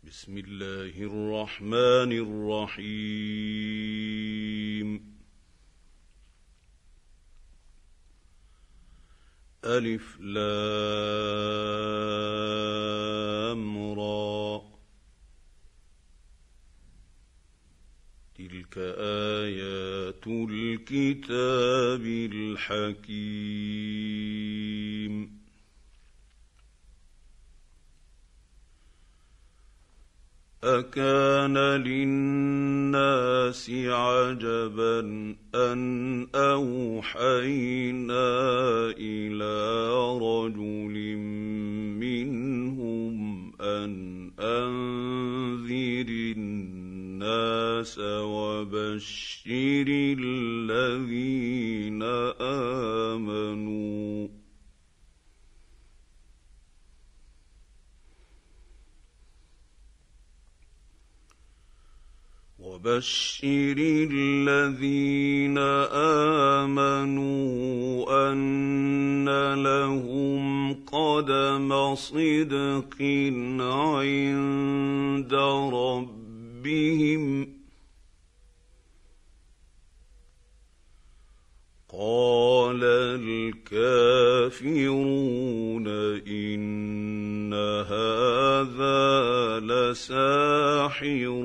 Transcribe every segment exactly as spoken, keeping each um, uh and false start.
بسم الله الرحمن الرحيم. ألف لام را، تلك آيات الكتاب الحكيم. أكان للناس عجبا أن أوحينا إلى رجل منهم أن أنذر الناس وبشر الذين آمنوا وبشر الذين آمنوا أن لهم قدم صدق عند ربهم. قال الكافرون إن هذا لساحر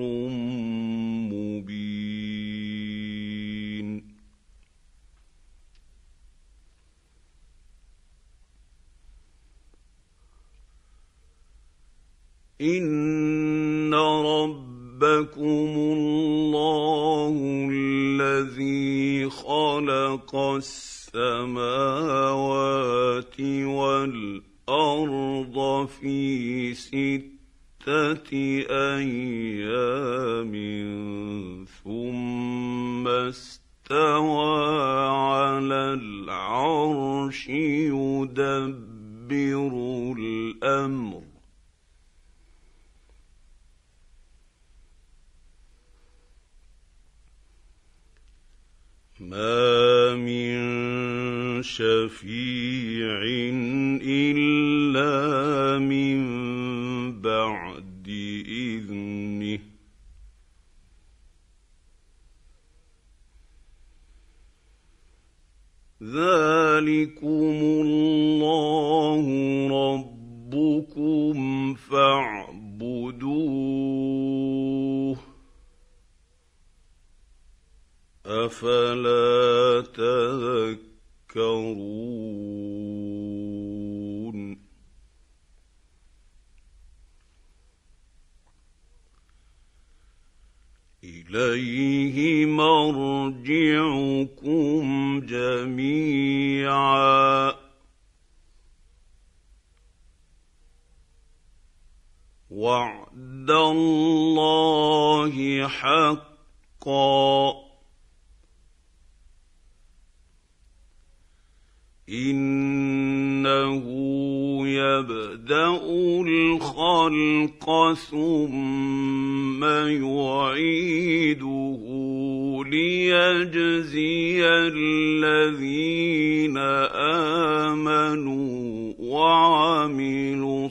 مبين. إن ربكم الله الذي خلق السماوات والأرض في ستة أيام ثم استوى على العرش يدبر الأمر ما من شفيع إلا من بعد إذنه ذلكم الله ربكم فاعبدوه أفلا تذكرون. إليه مرجعكم جميعا وعد الله حقا إنه يبدأ الخلق ثم يعيده ليجزي الذين آمنوا وعملوا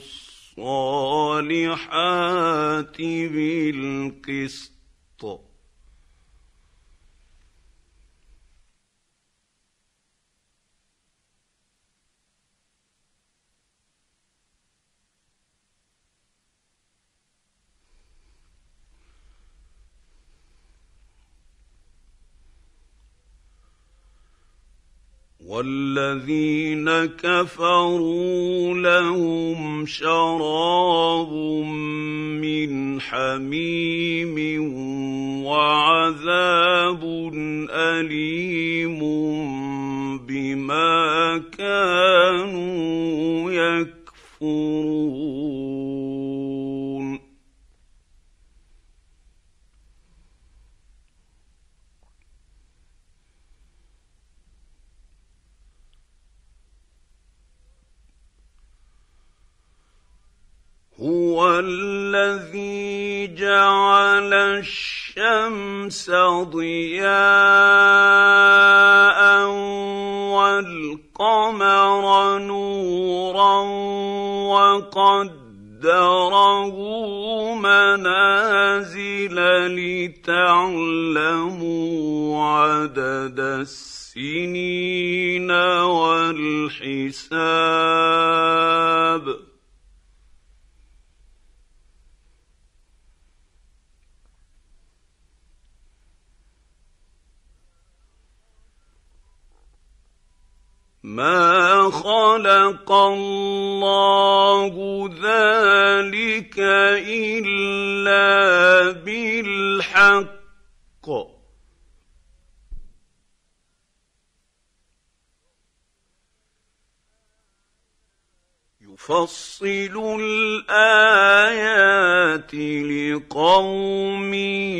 الصالحات بالقسط والذين كفروا لهم شراب من حميم وعذاب أليم بما كانوا يكفرون. هو الذي جعل الشمس ضياء والقمر نورا وقدره قدره منازل لتعلموا عدد السنين والحساب ما خلق الله ذلك إلا بالحق يفصل الآيات لقوم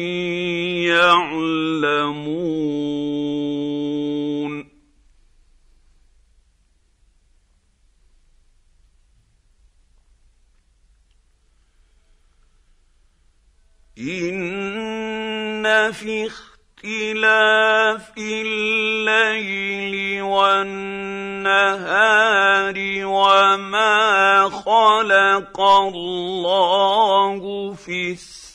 يعلمون إن في اختلاف الليل والنهار وما خلق الله في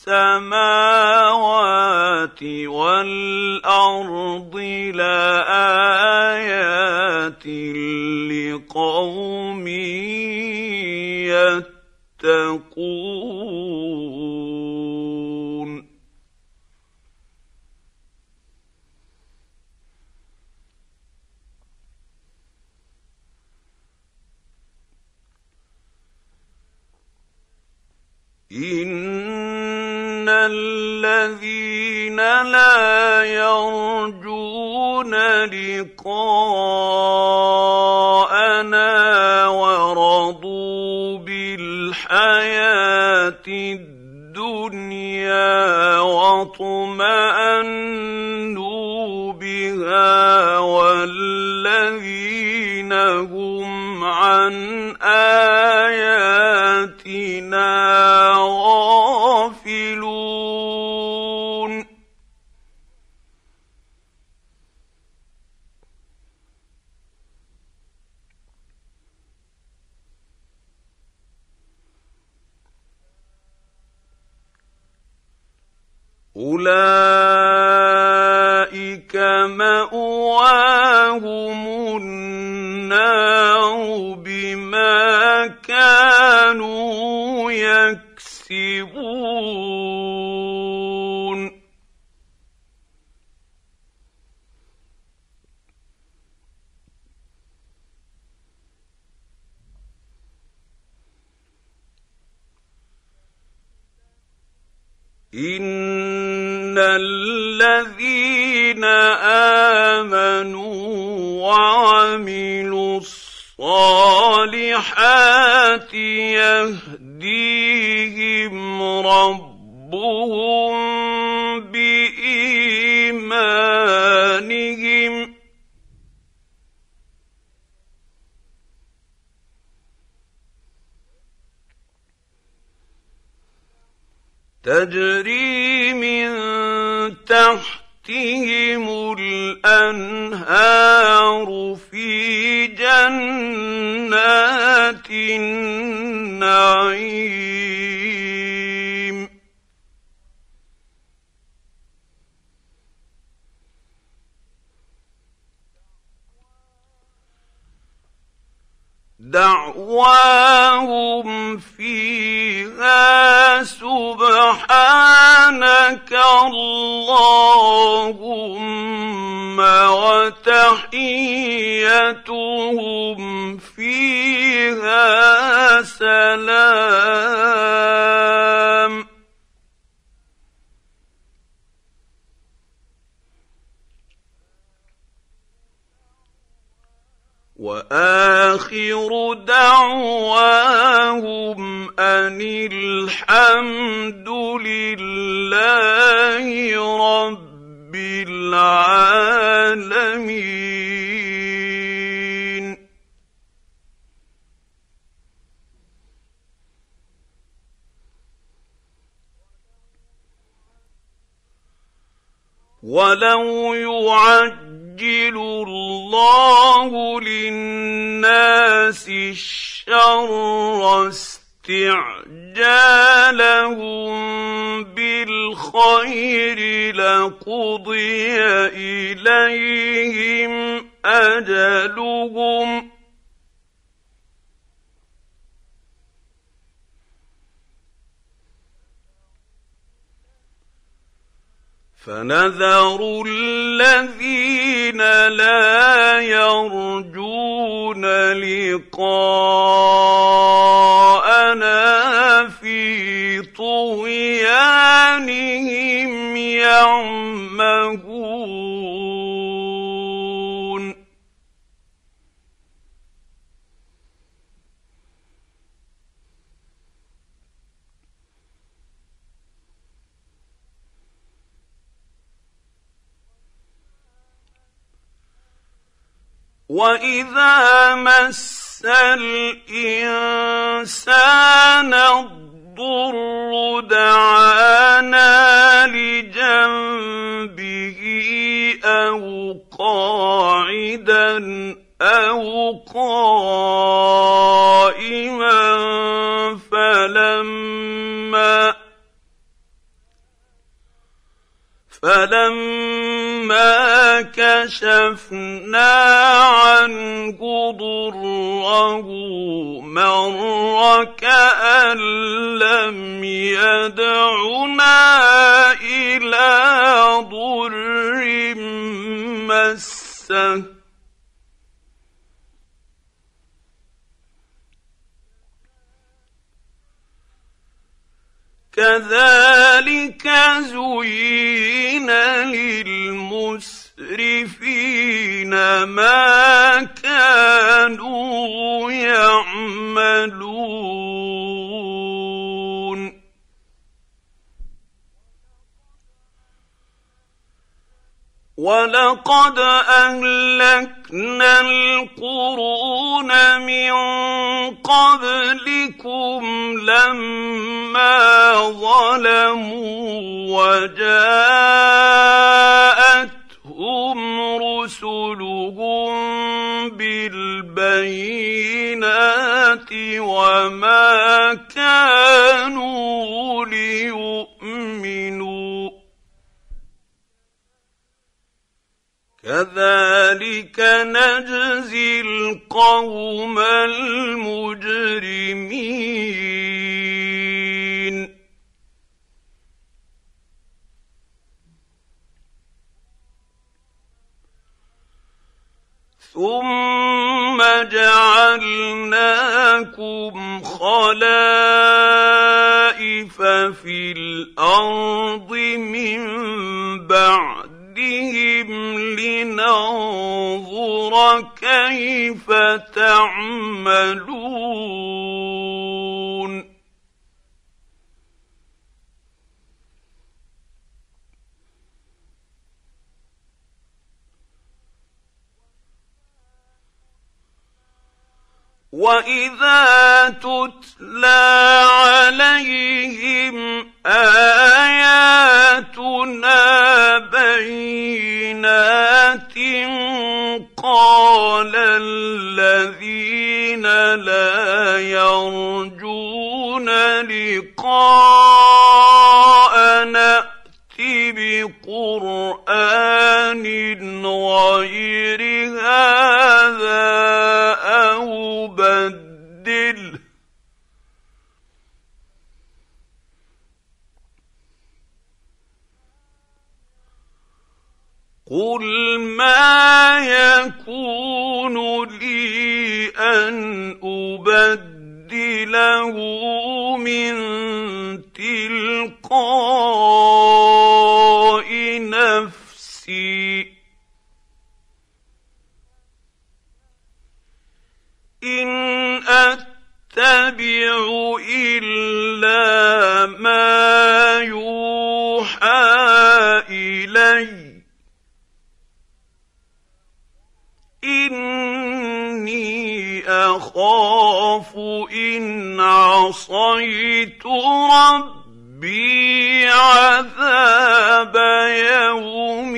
السماوات والأرض لآيات لقوم يتقون إن الذين لا يرجون لقاءنا ورضوا بالحياة الدنيا واطمأنوا بها والذين هم عن آياتنا غافلون أولئك مأواهم النار بما كانوا يكسبون إن الذين آمنوا وعملوا الصالحات يهديهم ربهم بإيمانهم تجري من تحتهم الأنهار في جنات النعيم دعواهم فيها سبحانك اللهم وتحيتهم فيها سلام وآخر دعواهم أن الحمد لله رب العالمين. ولو يعجل الله للناس الشر استعجال أجالهم بالخير لقضي إليهم أجلهم فنذر الذين لا يرجون لقاءنا في طغيانهم يعمهون وَإِذَا مَسَّ الْإِنسَانَ الضُّرُّ دَعَانَا لِجَنبِهِ أَوْ قَاعِدًا أَوْ قَائِمًا فَلَمَّا فَلَمَّا كَشَفْنَا عَنْهُ ضُرَّهُ مَرَّ كَأَن لَّمْ يَدْعُنَا إِلَىٰ ضُرٍّ مَّسَّهُ كَذَٰلِكَ زُيِّنَ لِلْمُسْرِفِينَ مَا كَانُوا يَعْمَلُونَ وَلَقَدْ أَهْلَكْنَا الْقُرُونَ مِن قَبْلِكُمْ لَمَّا ظَلَمُوا وَجَاءَتْهُمْ رُسُلُهُم بِالْبَيِّنَاتِ وَمَا كَانُوا لِيُؤْمِنُوا كَذَٰلِكَ نَجْزِي الْقَوْمَ الْمُجْرِمِينَ ثُمَّ جَعَلْنَاكُمْ خَلَائِفَ فِي الْأَرْضِ مِن بَعْدِهِمْ لِنَنظُرَ كَيْفَ تَعْمَلُونَ وَإِذَا تُتْلَىٰ عَلَيْهِمْ آيَاتُنَا بَيِّنَاتٍ قَالَ الَّذِينَ لَا يَرْجُونَ لِقَاءَنَا ائْتِ بِقُرْآنٍ غَيْرِ هَٰذَا أَوْ بَدِّلْهُ ۚ قُلْ مَا يَكُونُ لِي أَنْ أُبَدِّلَهُ مِن تِلْقَاءِ نَفْسِي ۖ إِنْ أَتَّبِعُ إِلَّا مَا يُوحَىٰ إِلَيَّ ۖ إِنِّي أَخَافُ إِنْ عَصَيْتُ رَبِّي عَذَابَ يَوْمٍ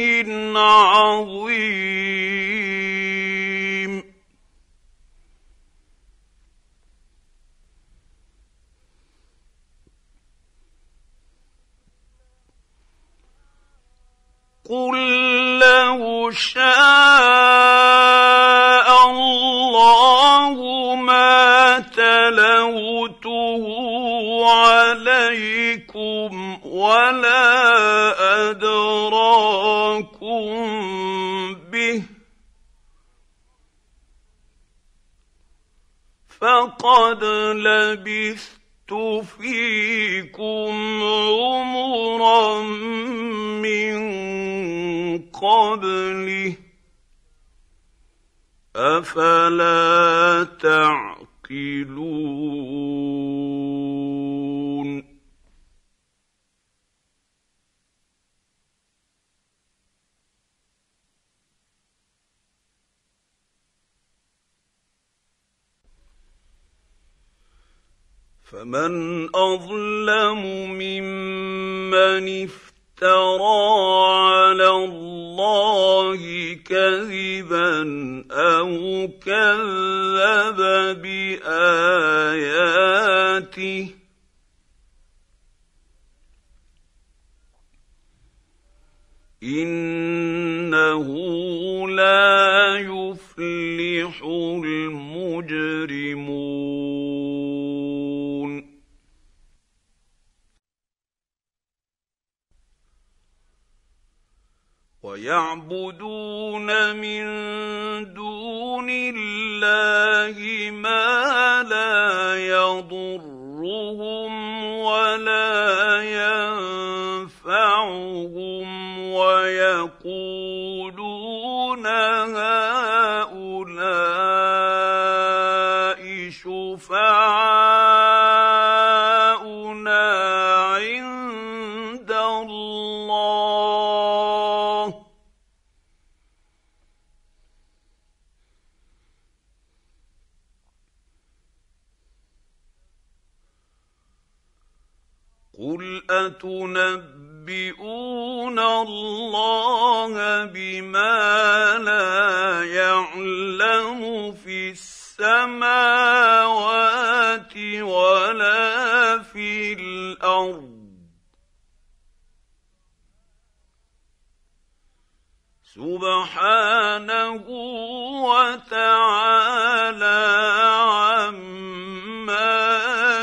عَظِيمٍ قل لو شاء الله ما تلوته عليكم ولا أدراكم به فقد لبثت فيكم عمرا من قبله أفلا تعقلون فمن أظلم ممن افترى على الله كذبا أو كذب بآياته إنه لا يفلح المجرمون ويعبدون من دون الله ما لا يضرهم ولا ينفعهم ويقولون هؤلاء شفعاؤنا عند الله قل أتنبئون الله بما لا يعلم في السماوات ولا في الأرض سبحانه وتعالى عما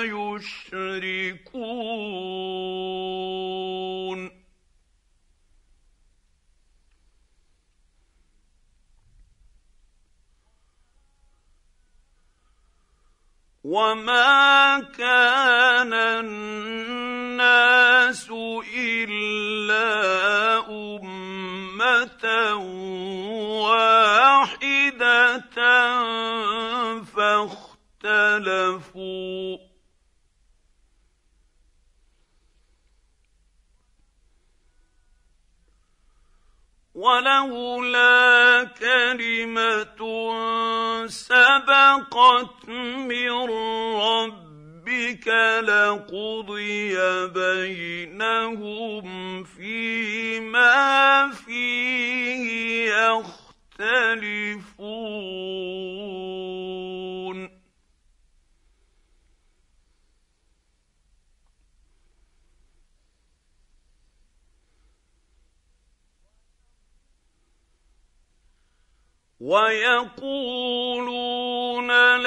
يشركون وما كان الناس إلا أمة واحدة فاختلفوا ولولا كلمة سبقت من ربك لقضي بينهم فيما فيه يختلفون ويقولون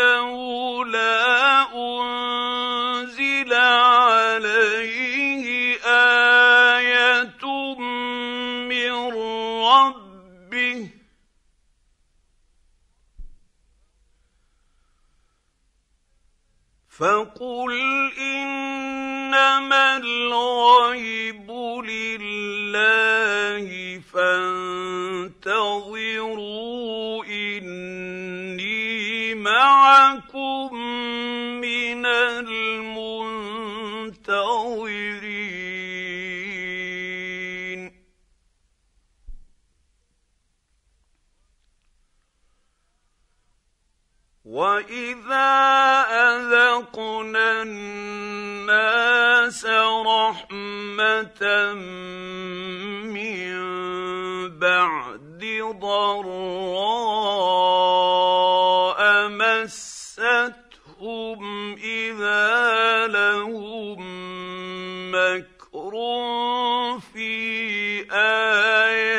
لولا أنزل عليه آية من ربه فقل إنما الغيب لله فانتظروا إني معكم من المنتظرين وإذا أذقنا الناس رحمة من بعد ضراء مستهم إذا لهم مكر في آياتهم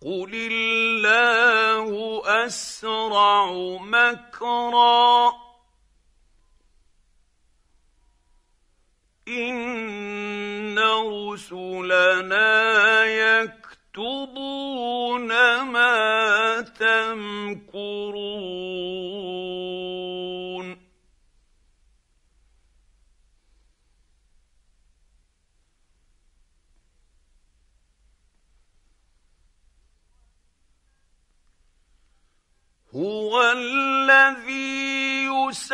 قل الله أسرع مكرا إن رسلنا يكتبون ما تمكرون هو الذي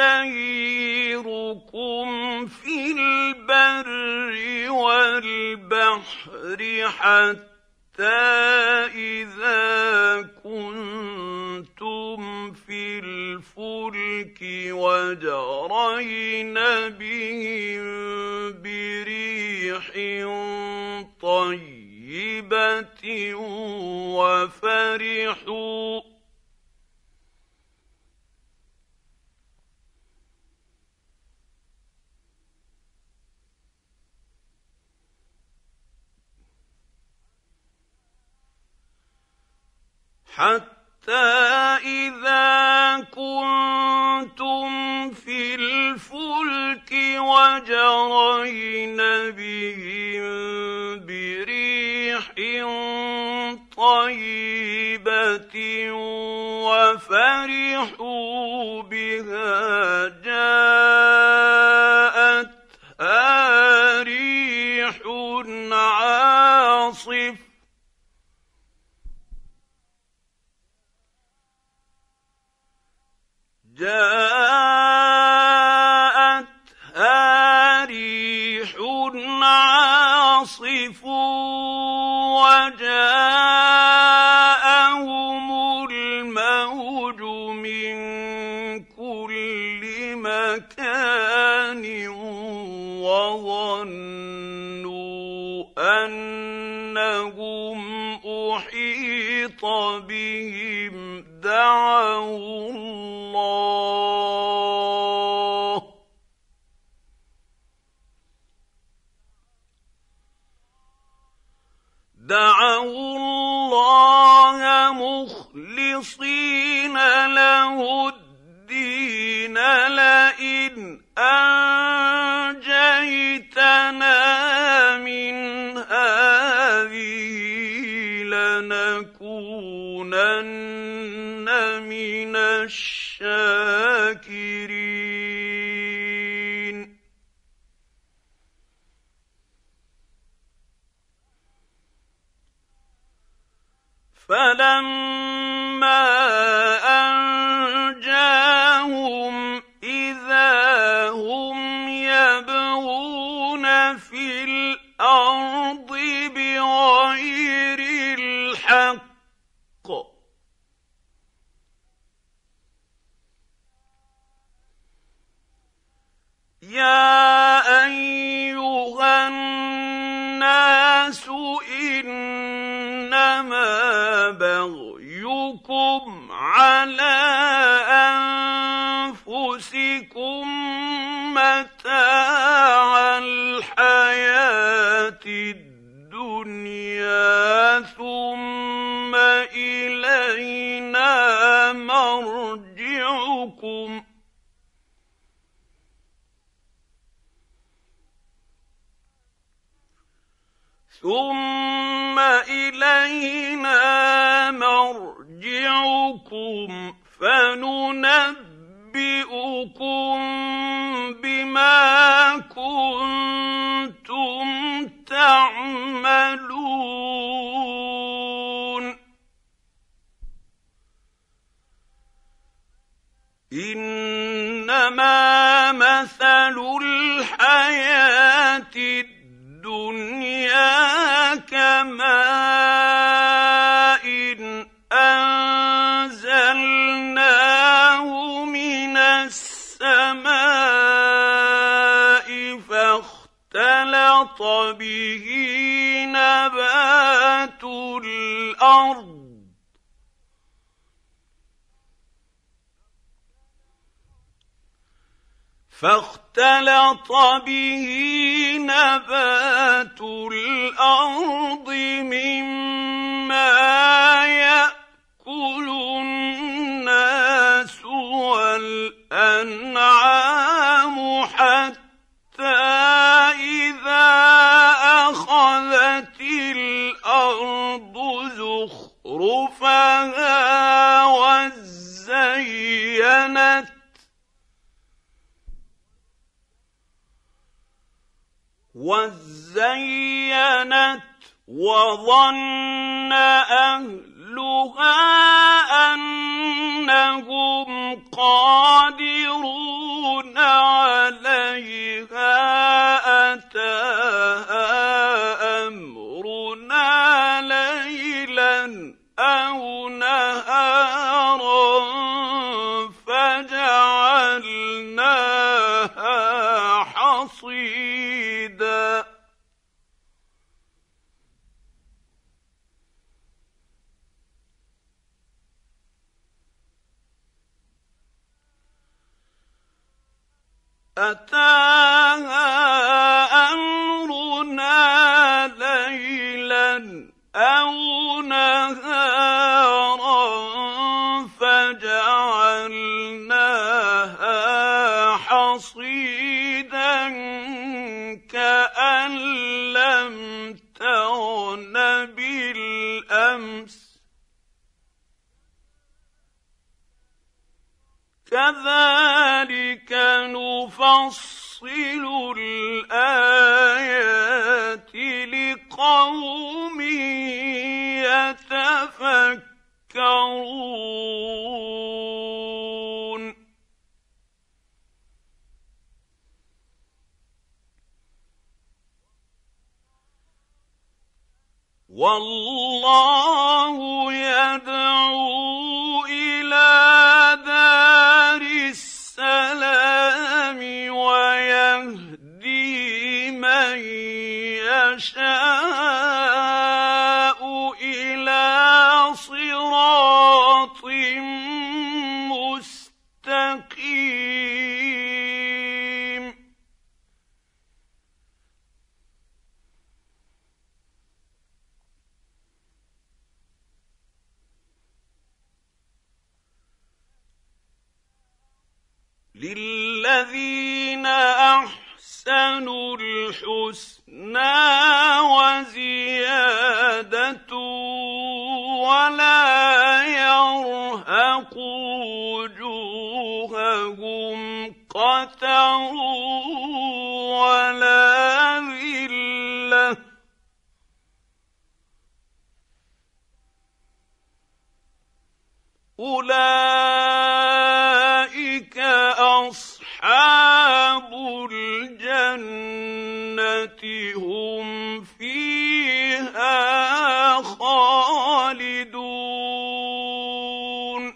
يسيركم في البر والبحر حتى إذا كنتم في الفلك وجرين بهم بريح طيبة وفرحوا حتى إذا كنتم في الفلك وجرين بهم بريح طيبة وفرحوا بها جاءتها ريح عاصف جاءتها ريح عاصف وجاءهم الموج من كل مكان وظنوا أنهم أحيط بهم دعوا الله دعوا الله مخلصين له الدين لئن أنجيتنا من هذه لنكونن من الشاكرين فلما أنجاهم إذا هم يبغون في الأرض بغير الحق يا أيها الناس إنما بغيكم على أنفسكم متاع الحياة الدنيا ثم إلينا مرجعكم ثم إلينا مرجعكم فننبئكم بما كنتم تعملون إنما مثل الحياة الدنيا كماء أنزلناه من السماء فاختلط به نبات الأرض فاختلط به نبات الأرض مما زخرفها وزينت وزينت وظن أهلها أنهم قادرون عليها أتاها أمرنا ليلا أو نهارا فجعلناها حصيدا أتاها أمرنا ليلا أو نهارا فجعلناها حصيدا كأن لم تغن بالأمس كذلك نفصل الآيات لقوم يتفكرون والله يدعو إلى دار السلام ويهدي من يشاء إلى صراط مستقيم للذين أحسنوا الحسنى وزيادة ولا يرهق وجوههم قتر ولا ذلة أولئك أصحاب الجنة هم فيها خالدون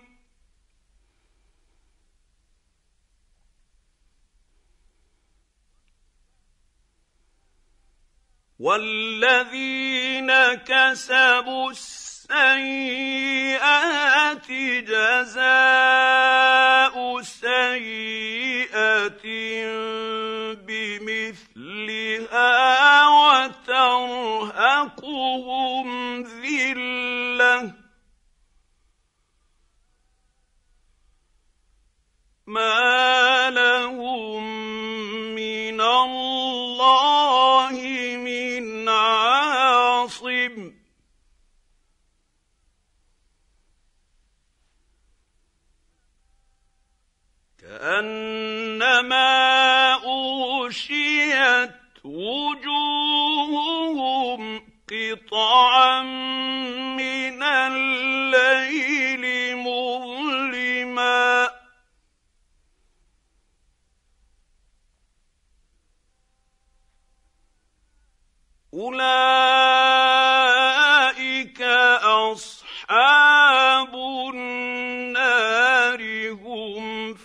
والذين كسبوا السيئات جزاء سيئة بمثلها وترهقهم ذلة ما لهم من الله من عاصم كأنما أغشيت وجوههم قطعا من الليل مظلما أولئك أصحاب النار هم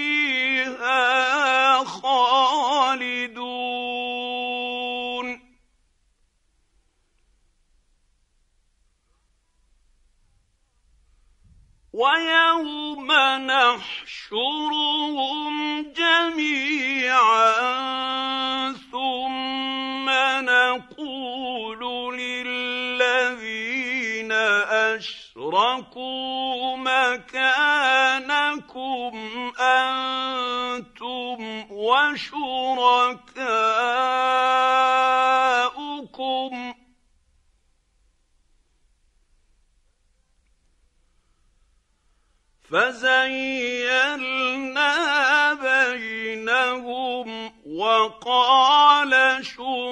فيها خالدون ويوم نحشرهم جميعا ثم نقول للذين أشركوا مكانكم أنتم وشركاؤكم فزيلنا بينهم وقال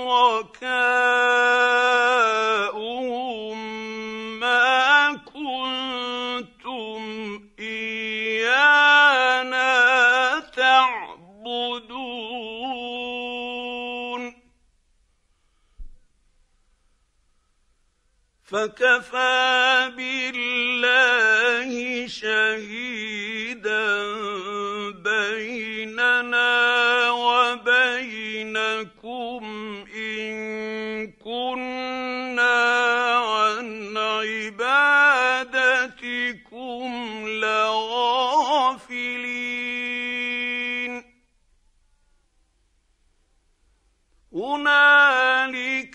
شركاؤهم ما كنتم إيانا تعبدون فكفى بالله شهيدا بيننا وبينكم إن كنا عن عبادتكم لغافلين هنالك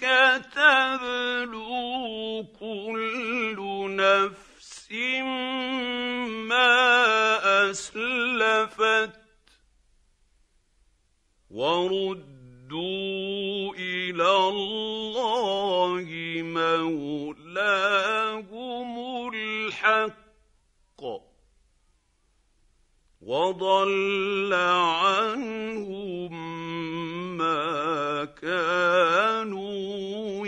تبلو كل نفس ما أسلفت وردوا إلى الله مولاهم الحق وضل عنهم ما كانوا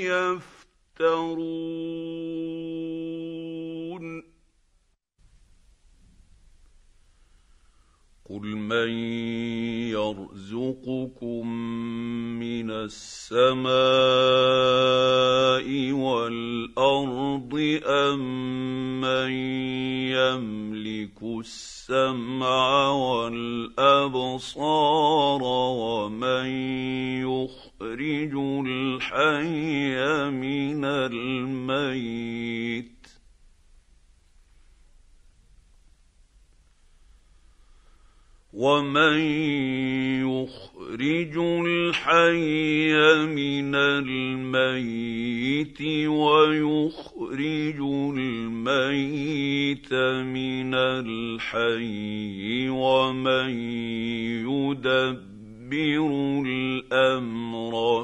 يفترون قل من يرزقكم من السماء والأرض أم من يملك السمع والأبصار ومن يخرج الحي من الميت ومن يخرج الحي من الميت ويخرج الميت من الحي ومن يدبر الأمر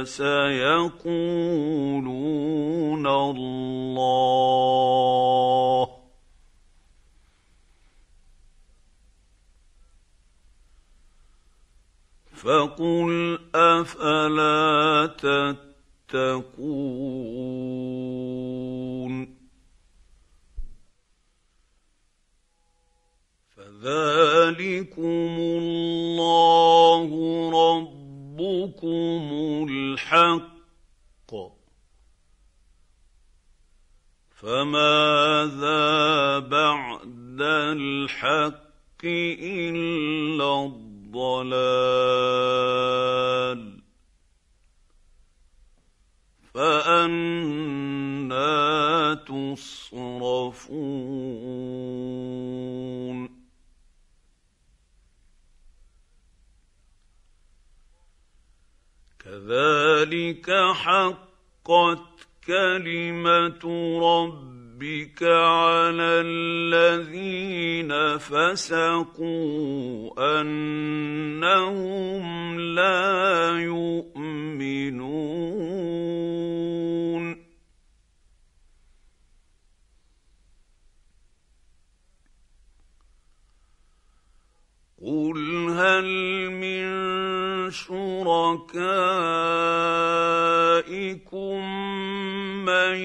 فسيقولون الله فقل أفلا تتقون فذلكم الله ربكم الحق فماذا بعد الحق إلا الضلال فأنى تصرفون كذلك حقت كلمة ربك على الذين فسقوا أنهم لا يؤمنون قل هل من شركائكم من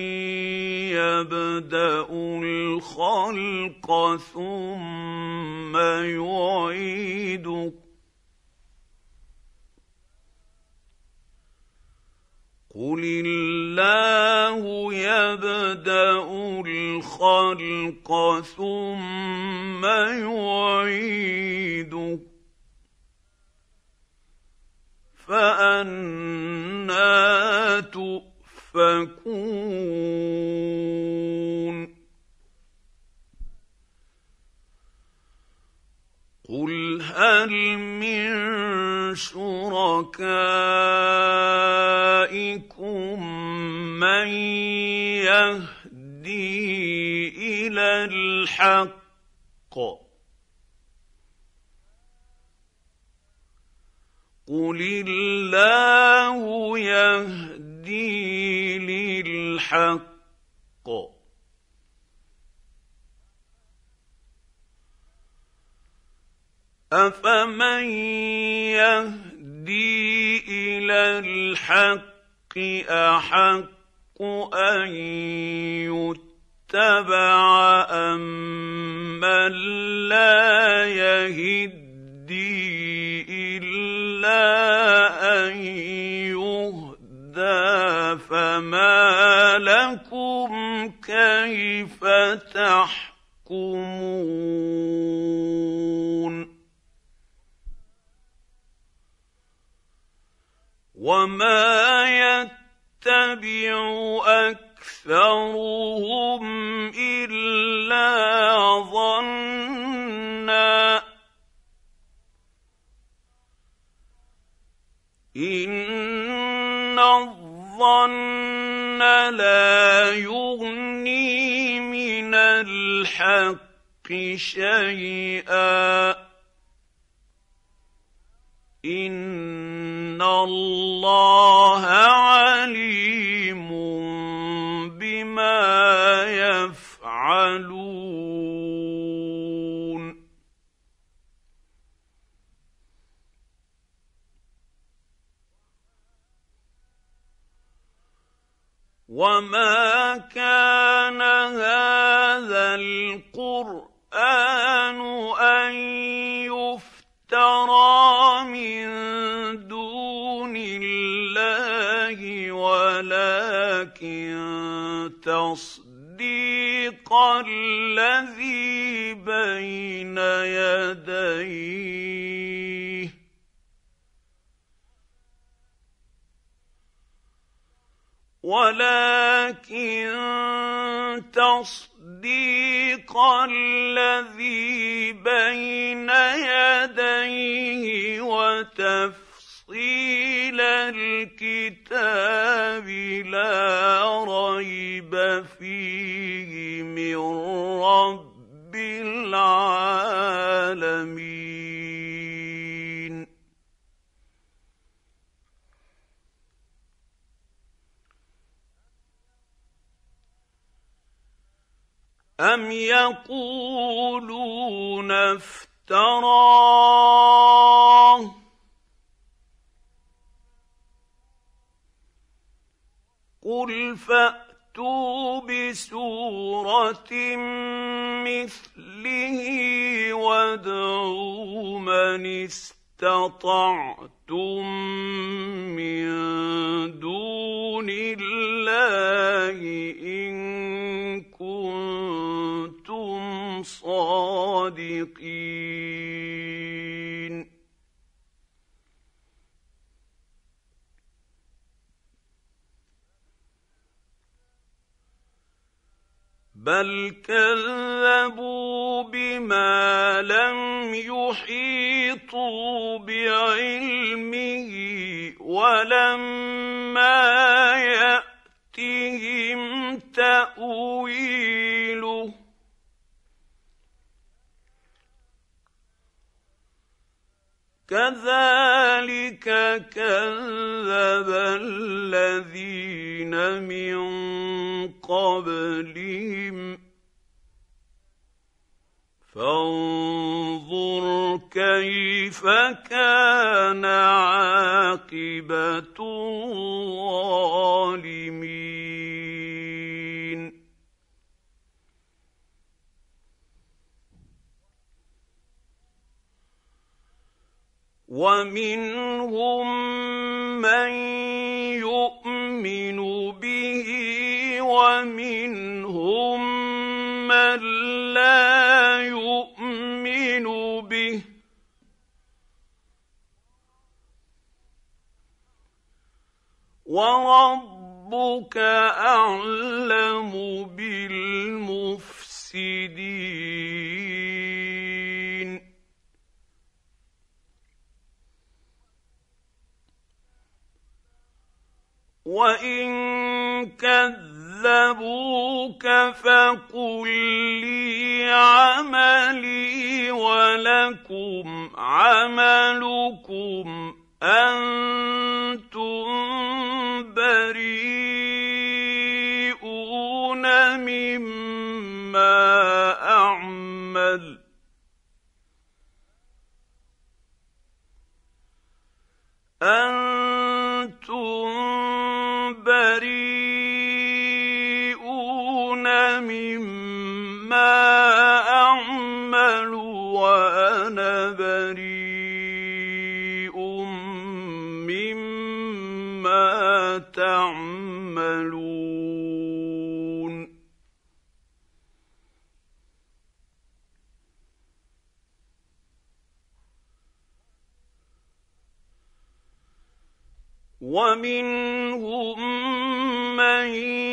يبدأ الخلق ثم يعيده قل الله يبدأ الخلق ثم يعيده فأنى تؤفكون قل هل من شركائكم من يهدي إلى الحق قل الله يهدي للحق أفمن يهدي إلى الحق أحق أن يتبع أمن لا يهدي إلا أن يهدى فما لكم كيف تحكمون وما يتبع أكثرهم إلا ظنا إن الظن لا يغني من الحق شيئا إن الله عليم بما يفعلون وما كان هذا القرآن أن يفترى من دون الله ولكن تصديق الذي بين يديه ولكن تصديق الذي بين يديه وتفصيل الكتاب لا ريب فيه من رب العالمين أم يقولون افتراه قل فأتوا بسورة مثله وادعوا من استطعتم من دون الله إن كنتم صادقين بل كذبوا بما لم يحيطوا بعلمه ولما يأتهم تأويله كذلك كذب الذين من قبلهم فانظر كيف كان عاقبة الظالمين ومنهم من يؤمن به ومنهم من لا يؤمن به وربك أعلم بالمفسدين وإن كذبوك فقل لي عملي ولكم عملكم أنتم بريئون مما أعمل ومنهم من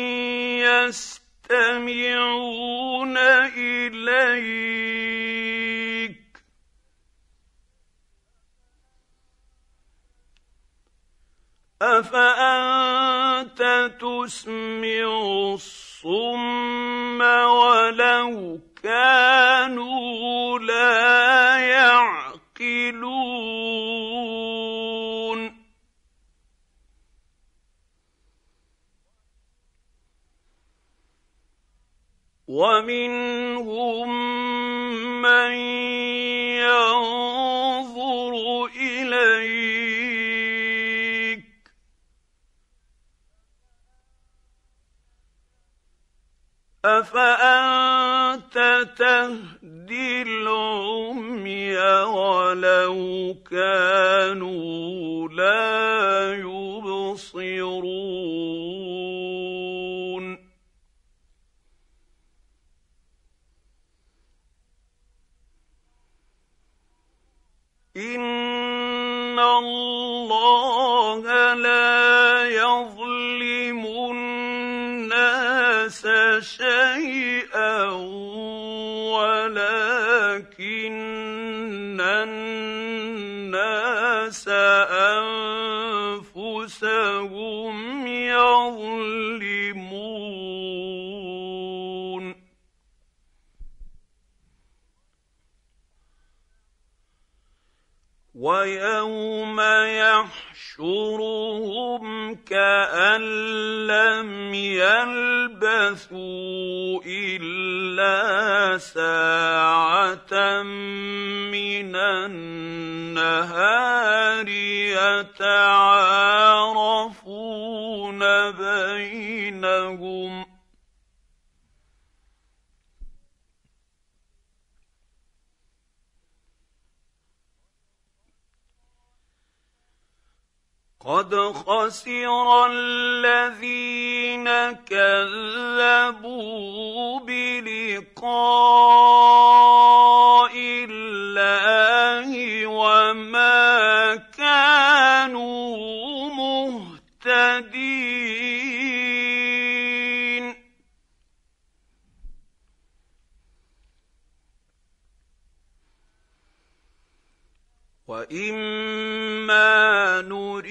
يستمعون إليك أفأنت تسمع الصم ولو كانوا لا يعقلون ومنهم من ينظر إليك أفأنت تهدي العمي ولو كانوا لا يبصرون إن الله لا يظلم الناس شيئا ولكن الناس أنفسهم يظلمون ويوم يحشرهم كأن لم يلبثوا إلا ساعة من النهار يتعارفون بينهم قد خسر الذين كذبوا بلقاء الله وما كانوا مهتدين وإما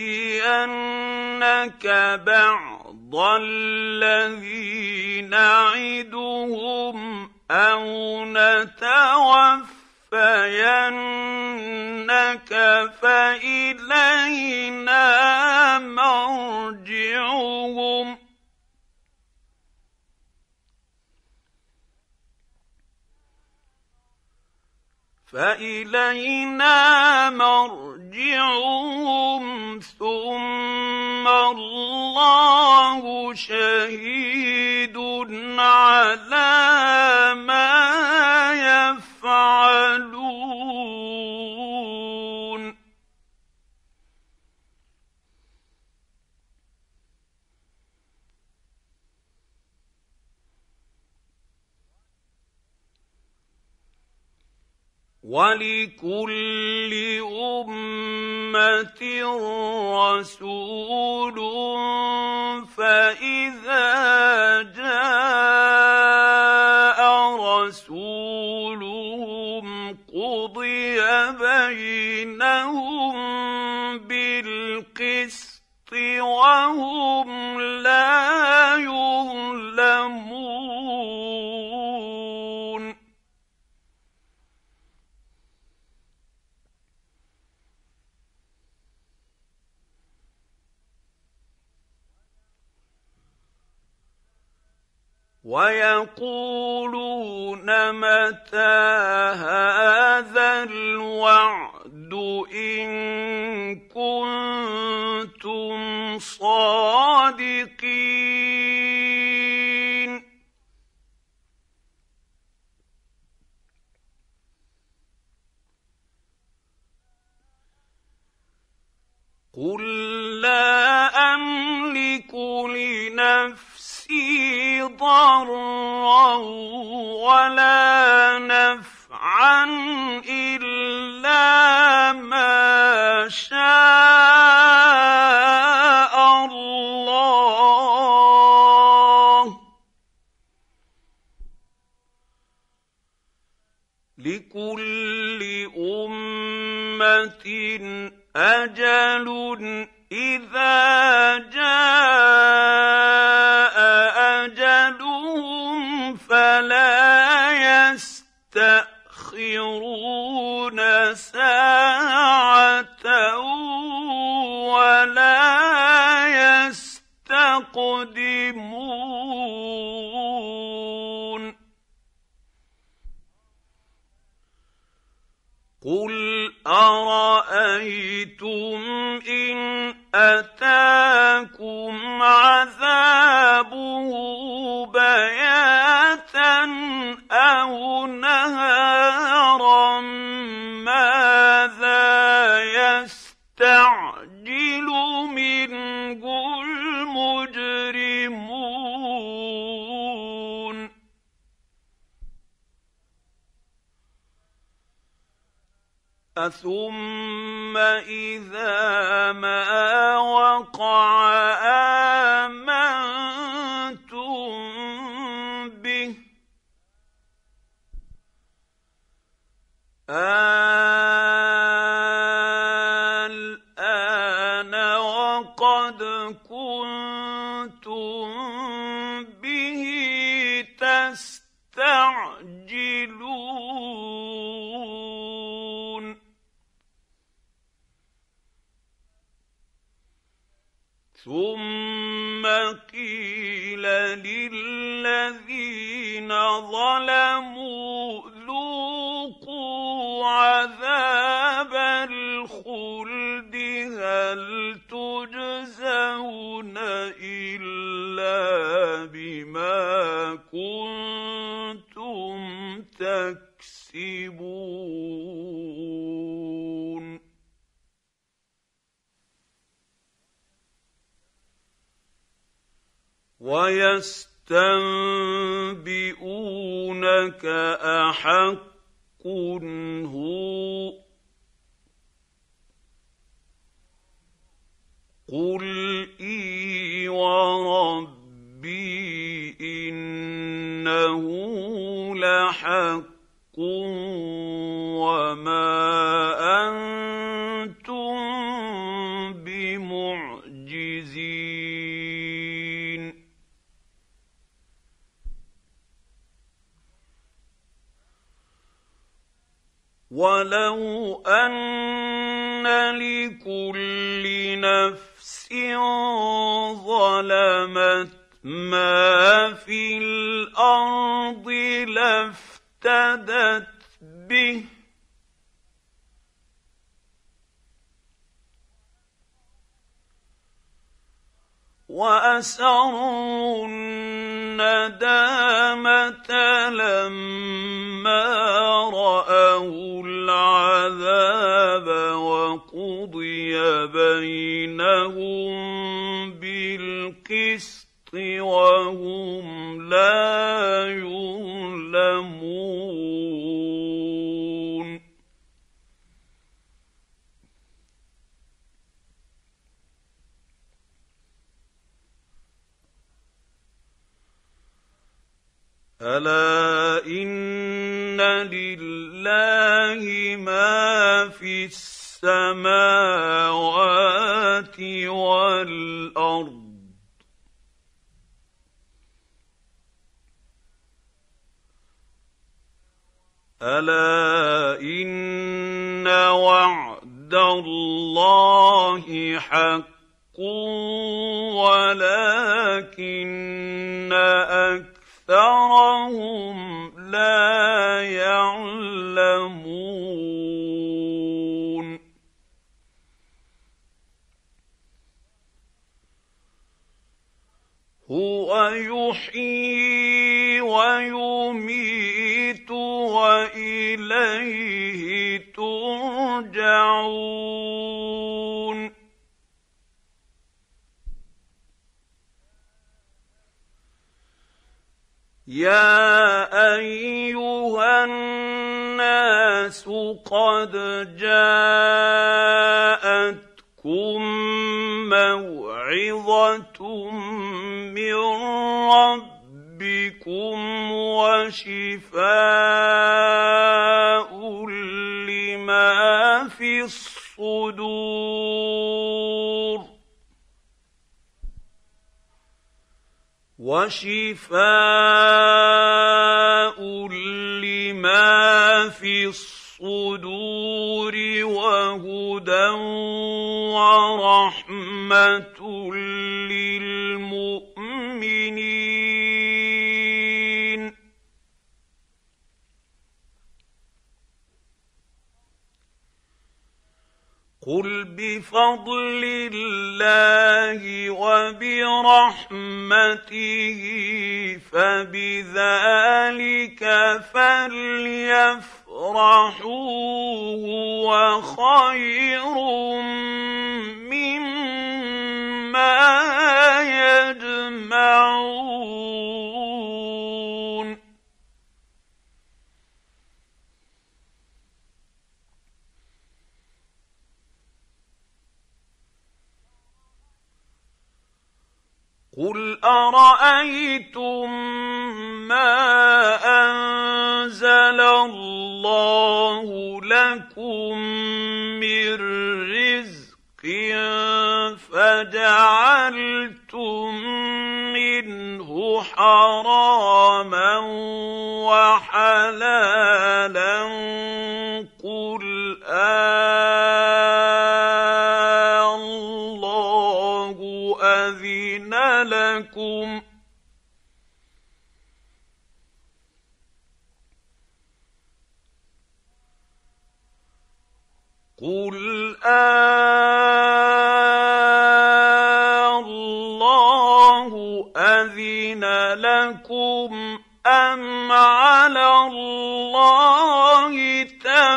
نرينك بعض الذي نعدهم أو نتوفينك فإلينا مرجعهم فإلينا مرجعهم ثم الله شهيد على ما يفعلون ولكل أمة رسول فإذا جاء رسولهم قضي بينهم بالقسط وهم لا يظلمون ويقولون متى هذا الوعد إن كنتم صادقين قل لا أملك لنفسي ضرا ولا نفعا إلا ما شاء لكل أمة أجل إذا جاء أجلهم فلا يستأخرون ساعة ولا يستقدمون قل أرأيتم إن أتاكم عذابه بياتا أو نهارا ماذا يستعجل منه المجرمون أثم إذا ما وقع آمنتم به الآن وقد كنتم به تستعجلون ثم قيل للذين ظلموا ذوقوا عذاب الخلد هل تجزون إلا بما كنتم تكسبون ويستنبئونك أحق هو قل إي وربي إنه لحق وما أنتم بمعجزين ولو أن لكل نفس ظلمت ما في الأرض لافتدت به وأسروا الندامة لما رأوا العذاب وقضي بينهم بالقسط وهم لا يظلمون ألا إن لله ما في السماوات والأرض ألا إن وعد الله حق ولكن أكثرهم لا يعلمون هو يحيي ويميت وإليه ترجعون يا أيها الناس قد جاءتكم موعظة من ربكم وشفاء لما في الصدور وشفاء لما في الصدور وهدى ورحمة للمؤمنين. قل بفضل الله وبرحمته فبذلك فليفرحوا هو خير مما يجمعون. قل أرأيتم ما أنزل الله لكم من رزق فجعلتم منه حراما وحلالا قل آلله أذن لكم قل آلله أذن لكم أم على الله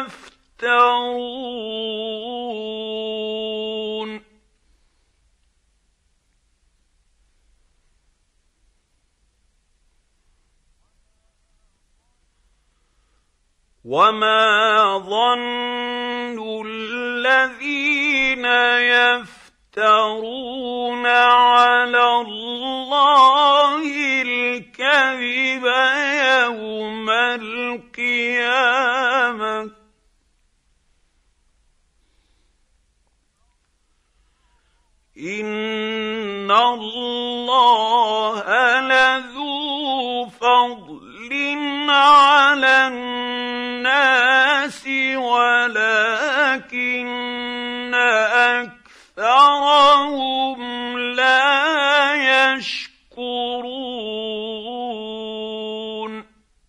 تفترون. وما ظن الذين يفترون على الله الكذب يوم القيامة إن الله لذو فضل على الناس ولكن أكثرهم لا يشكرون.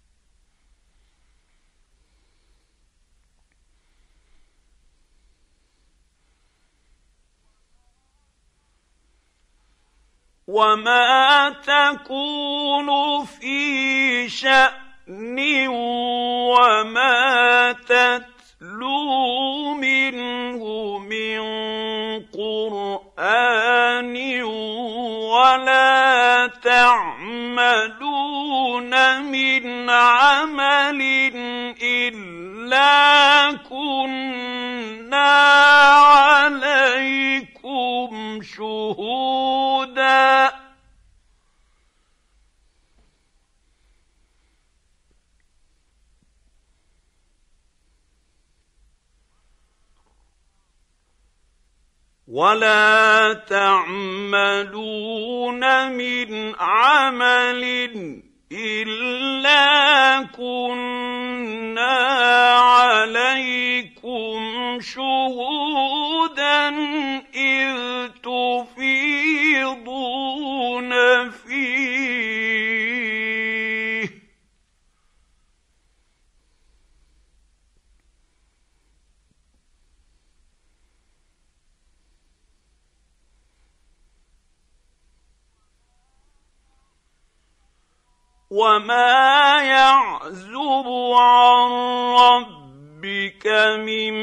وما تكون في شأن وما تتلو منه من قرآن ولا تعملون من عمل إلا كنا عليكم شهودا ولا تعملون من عمل إلا كنا عليكم شهودا إذ تفيضون فيه وما يعزب عن ربك من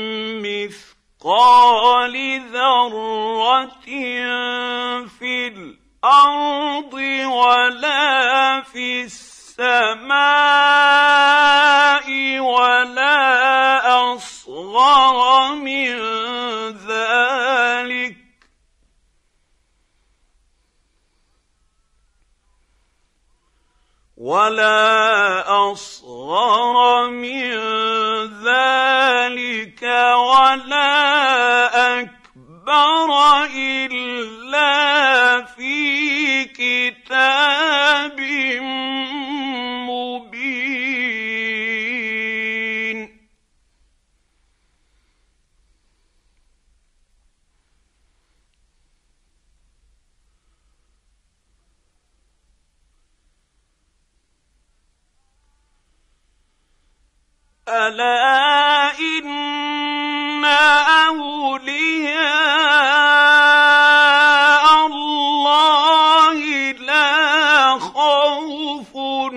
مثقال ذرة في الأرض ولا في السماء ولا أصغر من ذلك ولا أصغر من ذلك ولا أكبر إلا في كتاب مبين. ألا إن أولياء الله لا خوف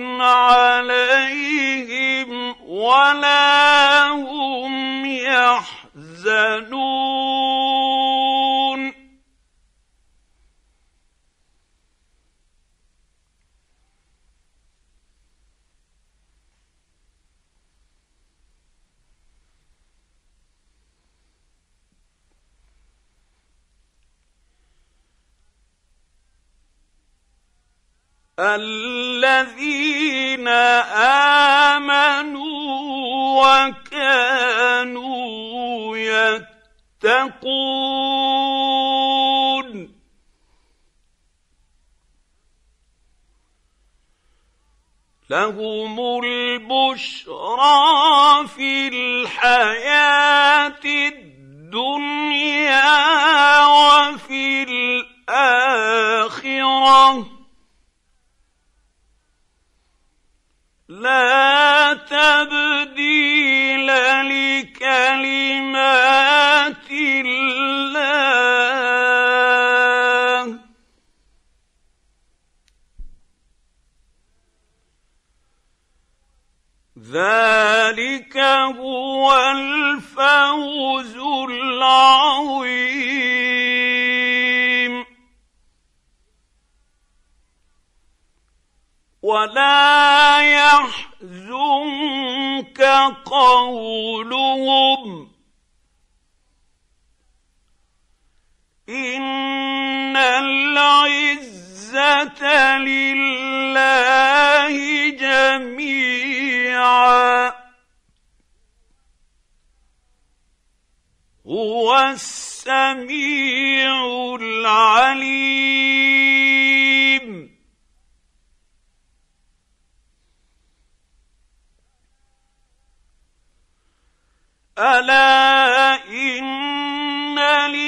عليهم ولا هم يحزنون. الذين آمنوا وكانوا يتقون لهم البشرى في الحياة الدنيا وفي الآخرة لا تبديل لكلمات الله ذلك هو الفوز العظيم. ولا يحزنك قولهم إن العزة لله جميعا هو السميع العليم. ألا إن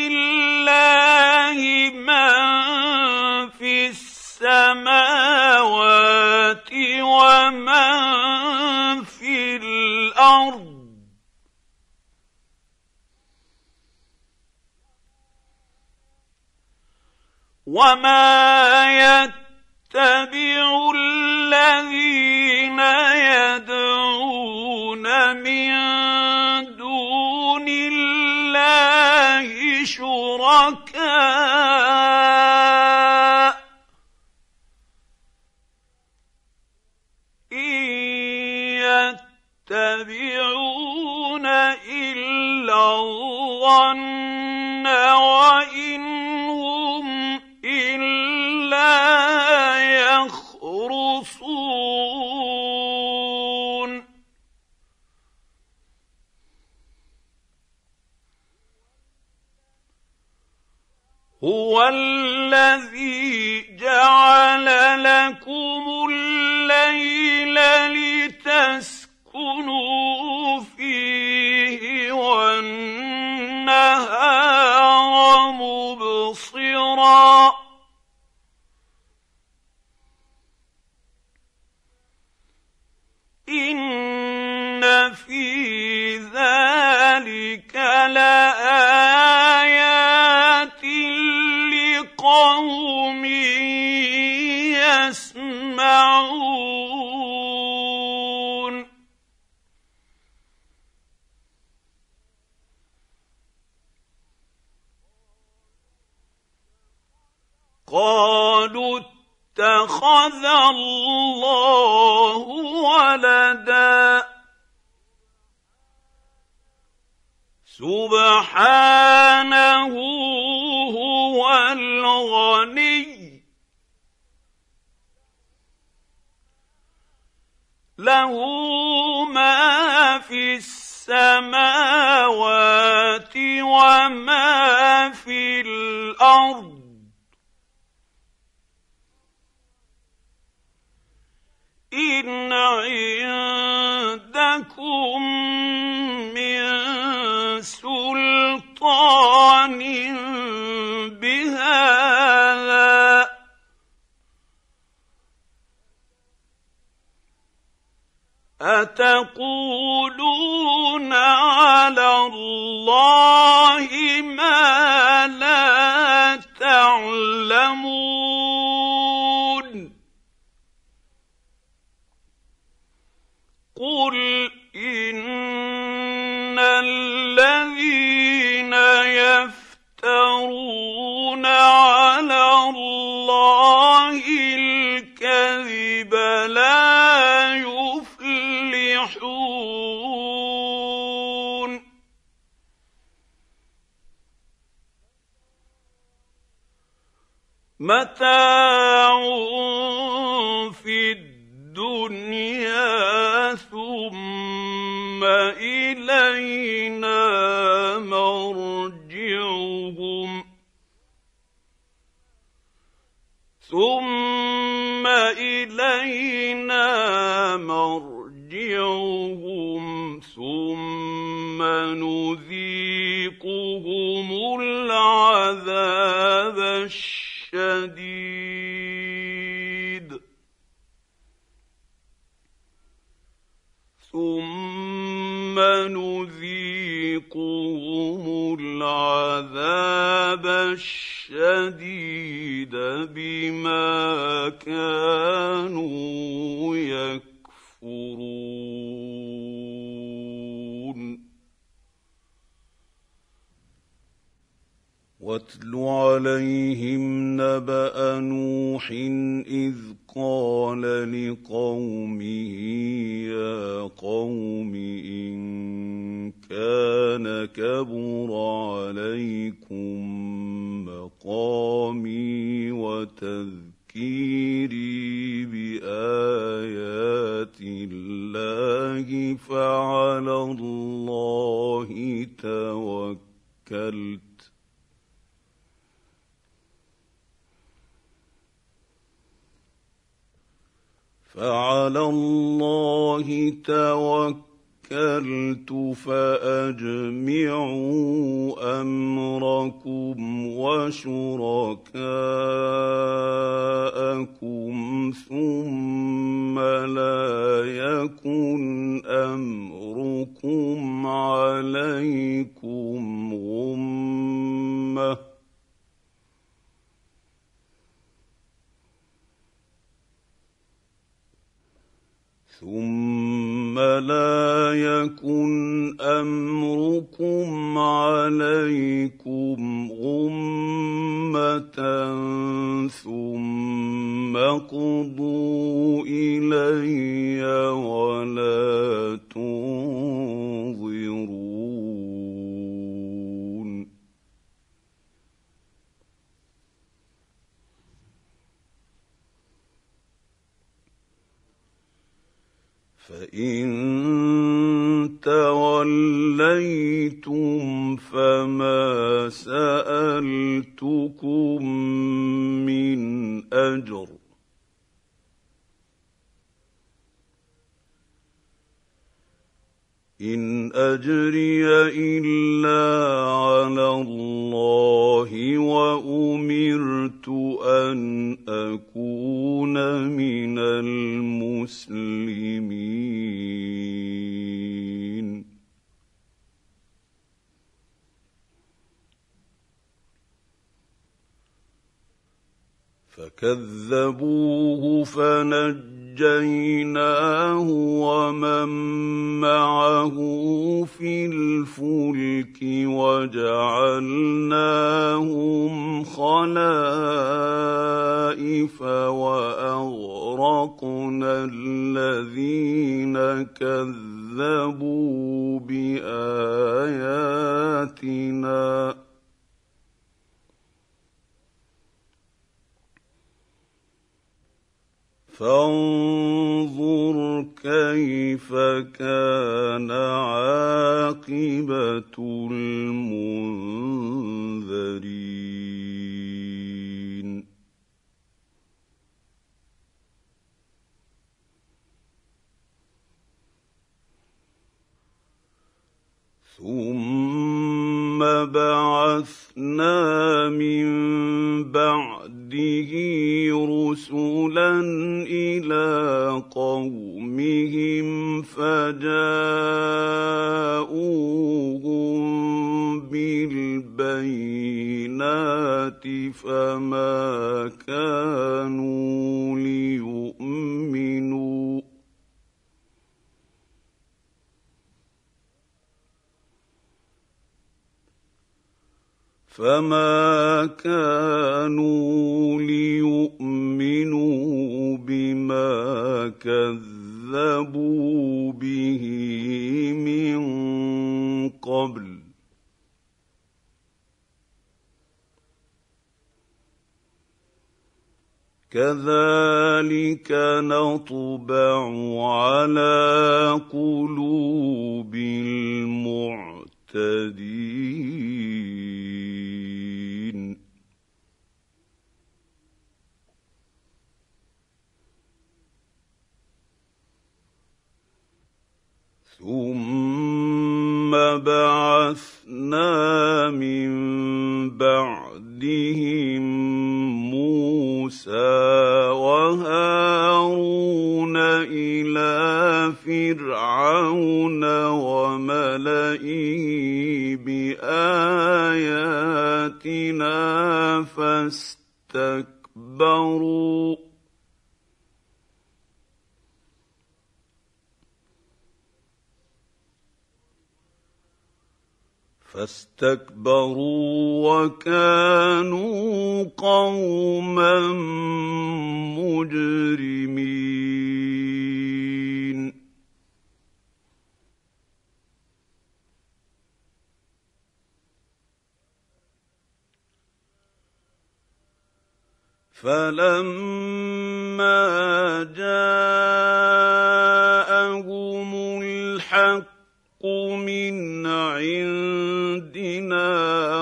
لله من في السماوات ومن في الأرض وما يتبع الذين يدعون من دون الله شركاء إن يتبعون إلا الظن وإن هم إلا يخرصون. هو الذي جعل لكم الليل لتسكنوا فيه والنهار مبصرا إن في ذلك لآيات لقوم يسمعون. قالوا اتخذ الله ولدا سبحانه هو الغني له ما في السماوات وما في الأرض إن عندكم من سلطان بهذا أتقولون على الله ما لا تعلمون قل إن الذين يفترون على الله الكذب لا يفلحون متاع في الدنيا ثم إلينا مرجعهم ثم إلينا مرجعهم ثم نذيقهم العذاب الشديد ثم نذيقهم العذاب الشديد بما كانوا يكفرون واتل عليهم نبأ نوح إذ قال لقومه يا قوم إن كان كبر عليكم مقامي وتذكيري بآيات الله فعلى الله توكلت فعلى الله توكلت فأجمعوا أمركم وشركاءكم ثم لا يكن أمركم عليكم غمة ثم لا يكن أمركم عليكم غمة ثم اقضوا إلي ولا تنظرون فإن توليتم فما سألتكم من أجر إن أجري إلا على الله وأمرت أن أكون من المسلمين فكذبوه فنجيناه ومن معه في الفلك وجعلناهم خلائف وأغرقنا الذين كذبوا بآياتنا فانظر كيف كان عاقبة المنذرين ثم بعثنا من بعده رسلا إلى قومهم فجاءوهم بالبينات فما كانوا ليؤمنوا فما كانوا ليؤمنوا بما كذبوا به من قبل كذلك نطبع على قلوب المعتدين ثم بعثنا من بعدهم موسى وهارون إلى فرعون وملئه بآياتنا فاستكبروا فاستكبروا وكانوا قوما مجرمين فلما جاءهم الحق من عندنا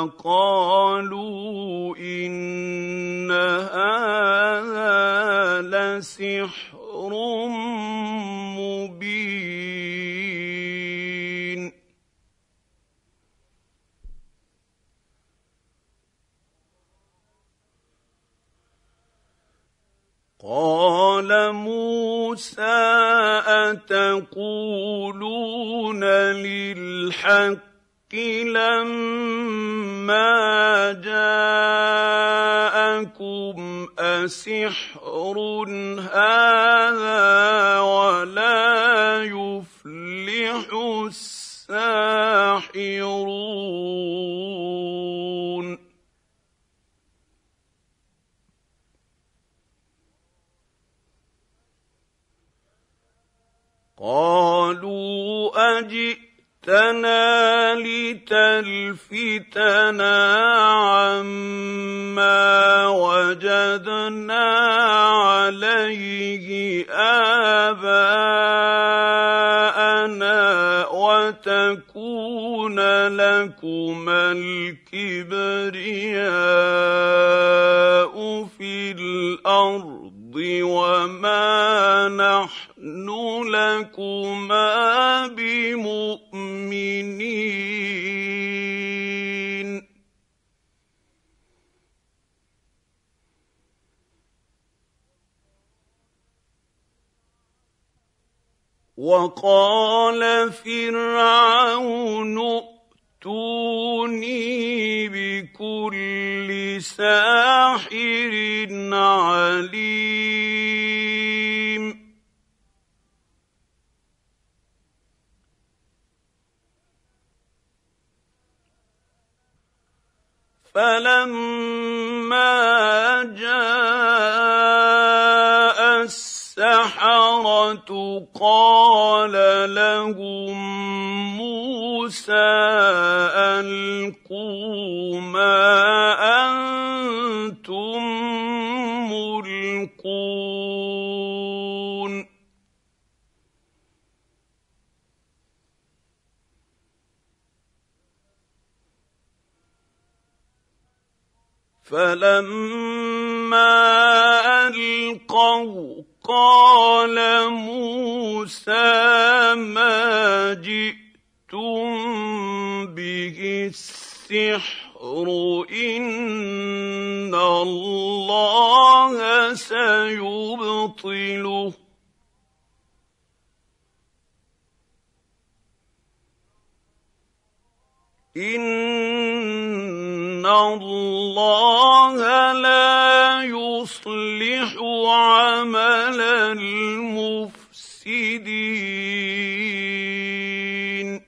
قالوا إن هذا لسحر مبين قال موسى أتقولون للحق لما جاءكم أسحر هذا ولا يفلح الساحرون قالوا أجئتنا لتلفتنا عما وجدنا عليه آباءنا وتكون لكما الكبرياء في الأرض وما نحن لكما بمؤمنين وقال فرعون ائتوني بكل ساحر عليم فلما جاء السحرة قال لهم موسى ألقوا ما أنتم ملقون فلما ألقوا قال موسى ما جئتم به السحر إن الله سيبطله إن الله لا يصلح عمل المفسدين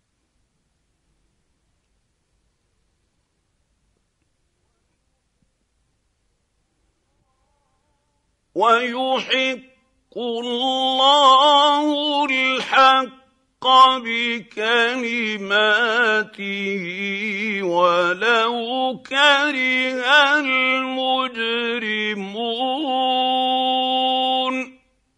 ويحق الله الحق بكلماته ولو كره المجرمون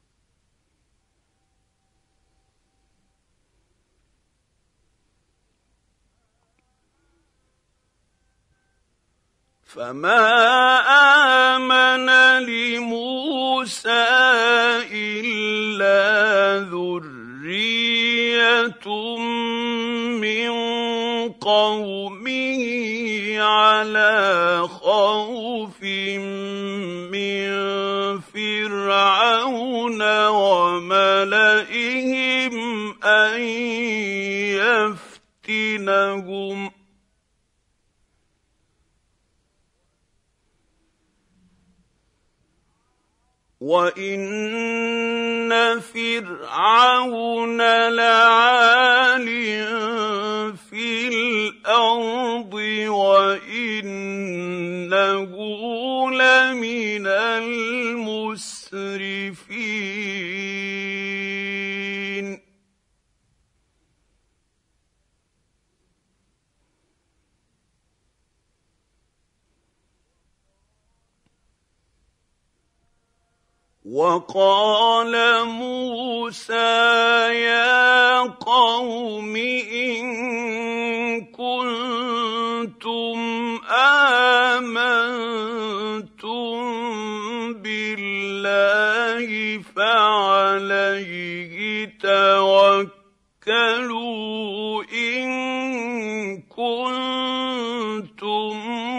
فما آمن لموسى إلا ذرية من قومه على خوف من فرعون وملئهم أن يفتنهم وَإِنَّ فِرْعَوْنَ لَعَالٍ فِي الْأَرْضِ وَإِنَّهُ لَمِنَ الْمُسْرِفِينَ وَقَالَ مُوسَىٰ يَا قَوْمِ إِن كُنتُمْ آمَنتُم بِاللَّهِ فَعَلَيْهِ تَوَكَّلُوا إِن كُنتُم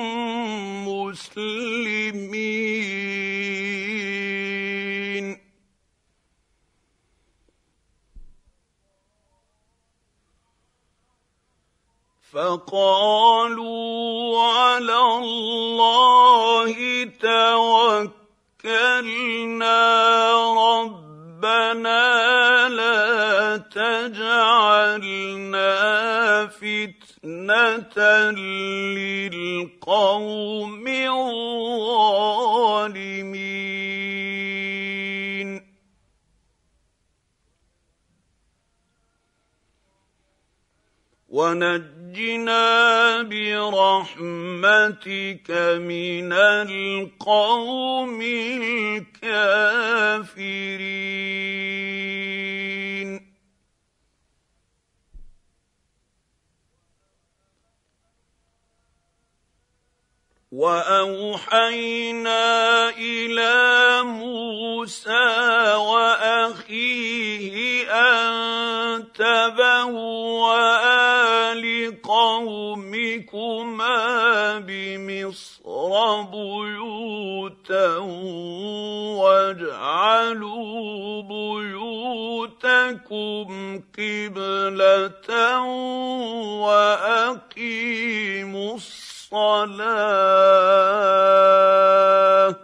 مُّسْلِمِينَ فَقَالُوا عَلَى اللَّهِ تَوَكَّلْنَا رَبَّنَا لَا تَجْعَلْنَا فِتْنَةً لِّلْقَوْمِ الظَّالِمِينَ وَنَجِّنَا بِرَحْمَتِكَ مِنَ الْقَوْمِ الْكَافِرِينَ وَأَوْحَيْنَا إِلَىٰ مُوسَىٰ وَأَخِيهِ أَن تَبَوَّآ لِقَوْمِكُمَا بِمِصْرَ بُيُوتًا وَاجْعَلُوا بُيُوتَكُمْ قِبْلَةً وَأَقِيمُوا الصَّلَاةَ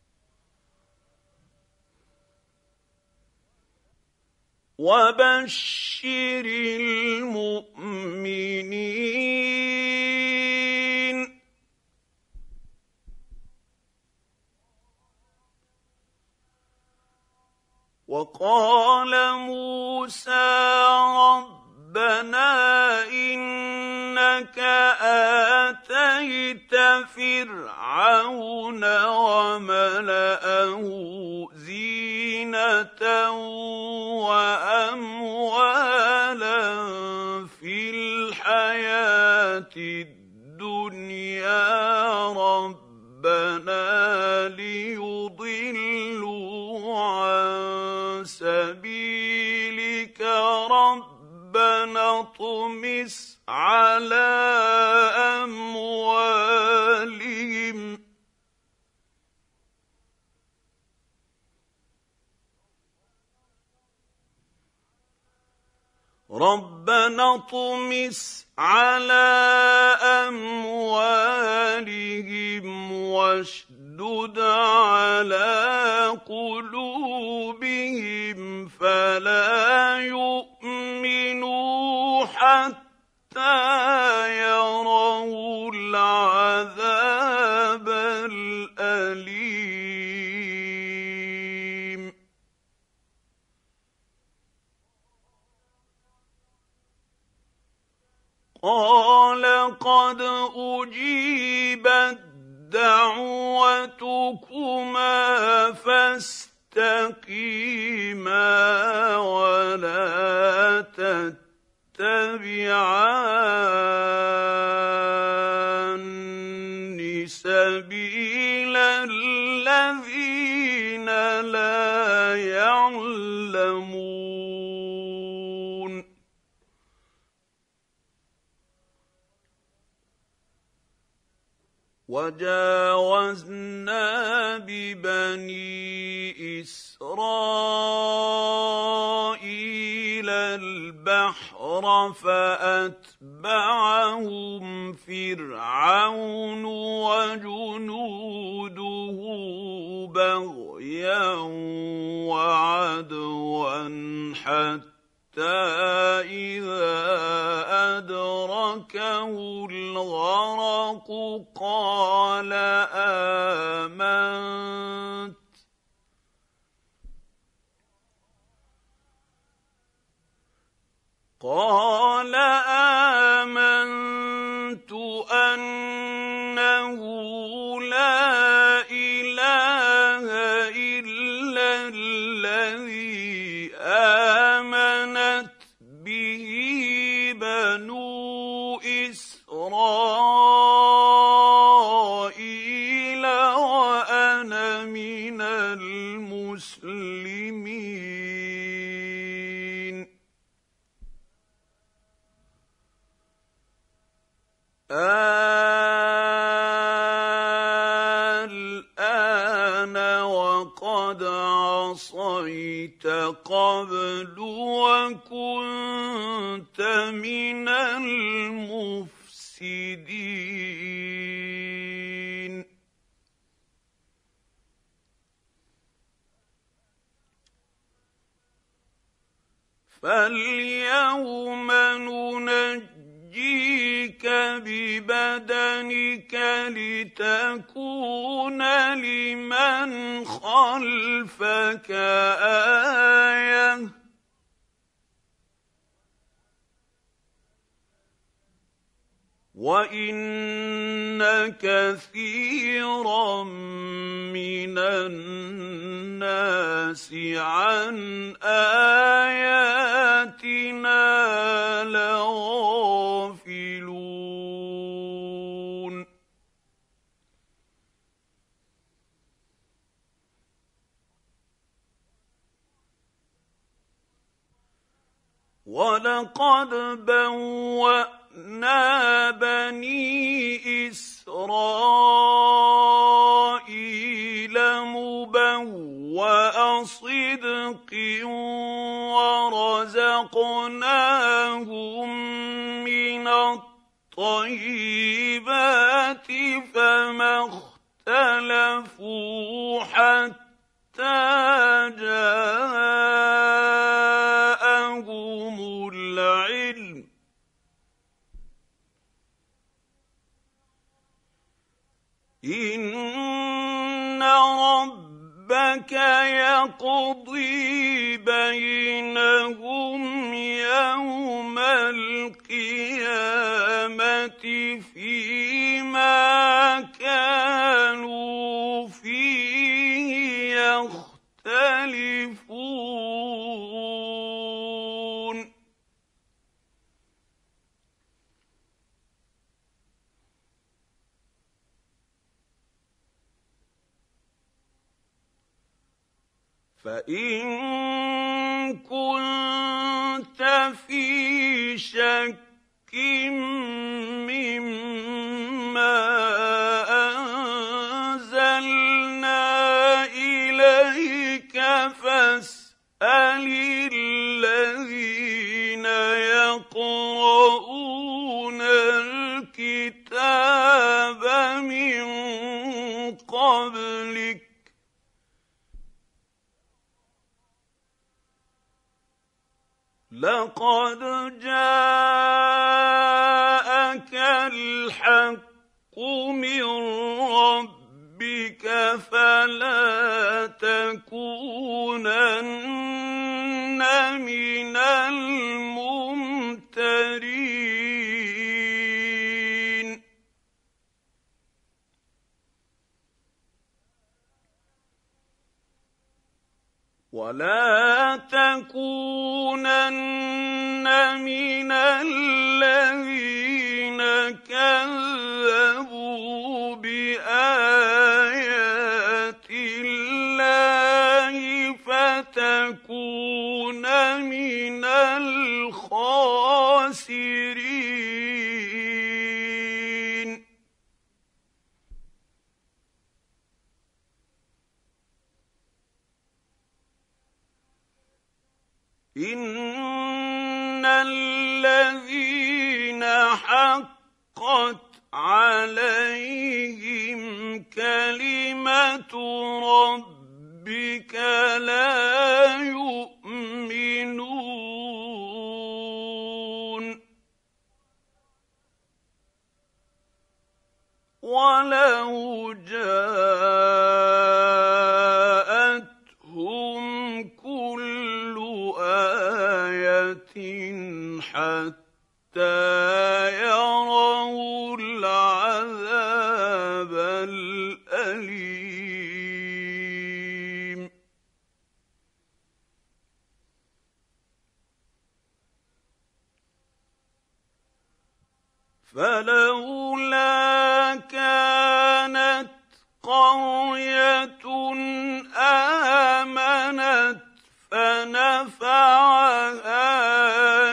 وَبَشِّرِ الْمُؤْمِنِينَ وَقَالَ مُوسَىٰ رَبَّنَا إِنَّكَ آتَيْتَ فِرْعَوْنَ وَمَلَأَهُ زِينَةً وَأَمْوَالًا فِي الْحَيَاةِ الدُّنْيَا رَبَّنَا ربنا اطمس على أموالهم ربنا اطمس على أموالهم واشدد على قلوبهم فلا يؤمنوا حتى يروا العذاب الأليم قال قد أجيبت دعوتكما فاستقيما ولا تتبعان سبيل الذين لا يعلمون وجاوزنا ببني إسرائيل البحر فأتبعهم فرعون وجنوده بغيا وعدوا حتى إذا أدركه الغرق قال آمنت قال آمنت أنه لا إله إلا الذي آمنت به بنو إسرائيل وأنا من المسلمين الآن وقد عصيت قبل وكنت من المفسدين فاليوم ننجيك ببدنك لتكون لمن خلفك آية وإن كثيرا من الناس عن آياتنا لغافلون ولقد بوأنا بني إسرائيل مبوأ صدق ورزقناهم من الطيبات فما اختلفوا حتى جاءهم العلم إن ربك يقضي بينهم يوم القيامة فيما كانوا فيه يختلفون فإن كنت كنت في شك مما أنزلنا إليك فاسأل الذين يقرؤون الكتاب من قبلك لقد جاءك الحق من ربك فلا تكونن من الممترين ولا تكونن من الذين كذبوا بآيات الله فتكون من الخاسرين إن الذين حقت عليهم كلمة ربك لا يؤمنون ولو جاءتهم كل آية حتى يروا العذاب الأليم فلولا كانت قرية آمنت فنفعها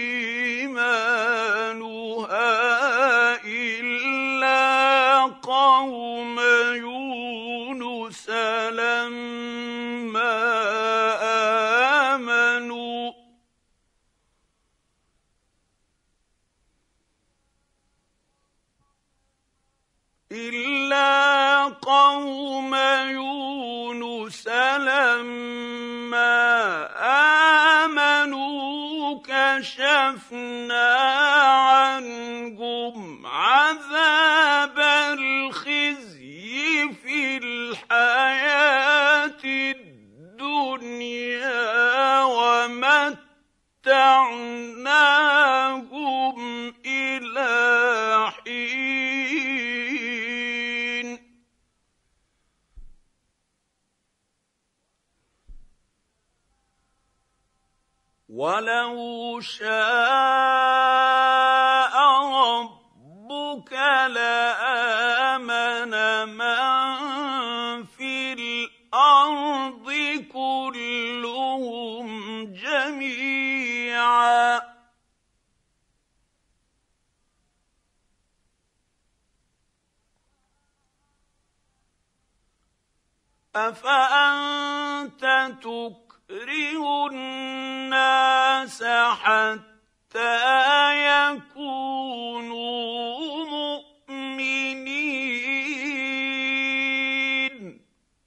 إيمانها إلا قوم يونس لما آمنوا إلا قوم يونس لما آمنوا كشفنا عنهم عذاب الخزي في الحياة الدنيا ومتعناهم إلى حين ولو شاء ربك لآمن من في الأرض كلهم جميعا أفأنت تكره الناس حتى يكونوا مؤمنين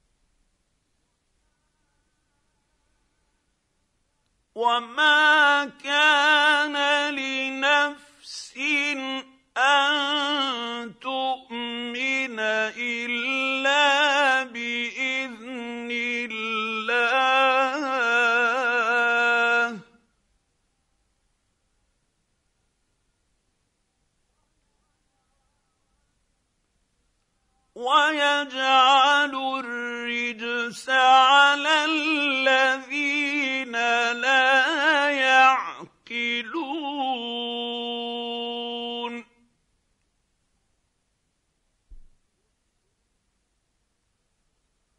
وما كان لنفس أن تؤمن إلا بإذن الله ويجعل الرجس على الذين لا يعقلون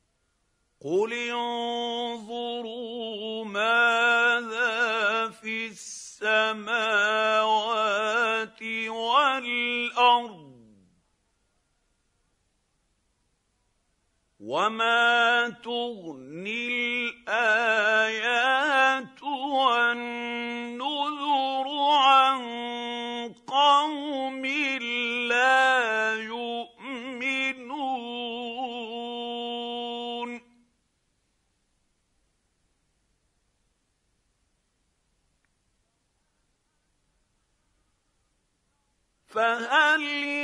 قل انظروا ماذا في وما تغني الآيات والنذر عن قوم لا يؤمنون فهل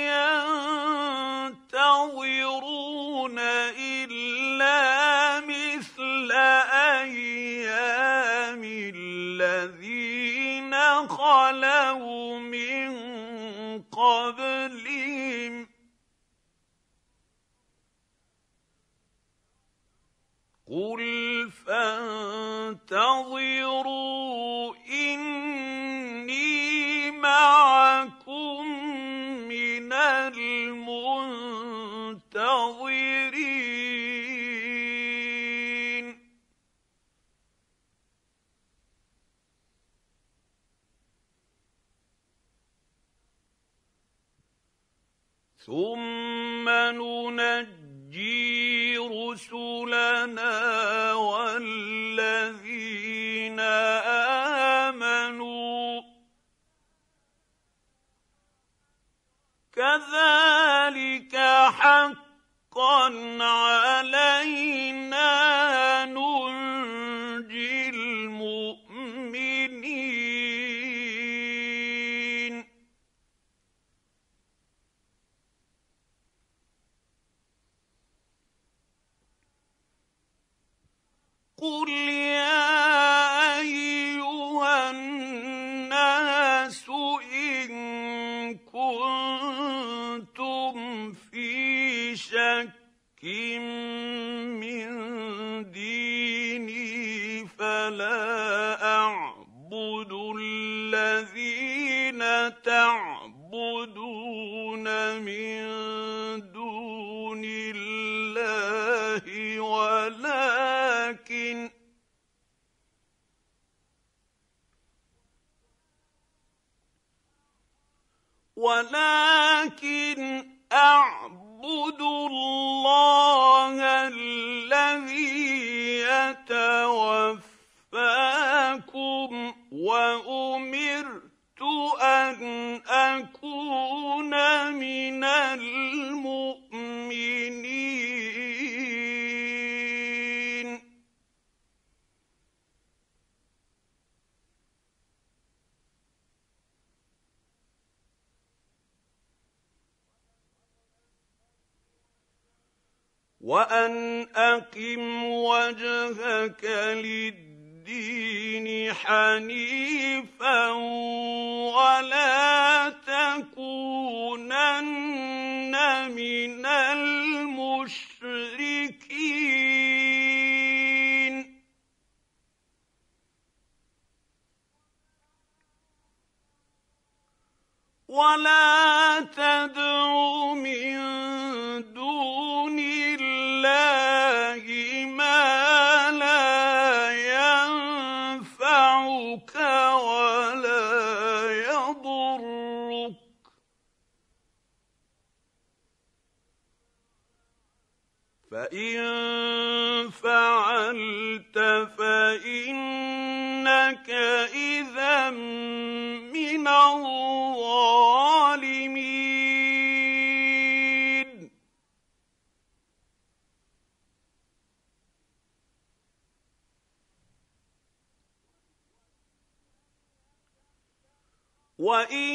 ينتظرون إلا مثل أيام الذين خلوا من قبلهم قل فانتظروا إني معكم من المنتظرين ثم ننجي رسلنا والذين آمنوا كذلك حقا علينا ننجي المؤمنين قل يا أيها الناس إن كنتم في شك من ديني فلا أعبد الذين تعبدون من دون الله ولكن ولكن أعبد الله الذي يتوفاكم وأمرت أن أكون من المؤمنين وأن أقم وجهك للدين حنيفا ولا تكونن من المشركين ولا تدع من دون الله ما لا ينفعك ولا يضرك فإن فعلت فإنك إذا من الظالمين وإن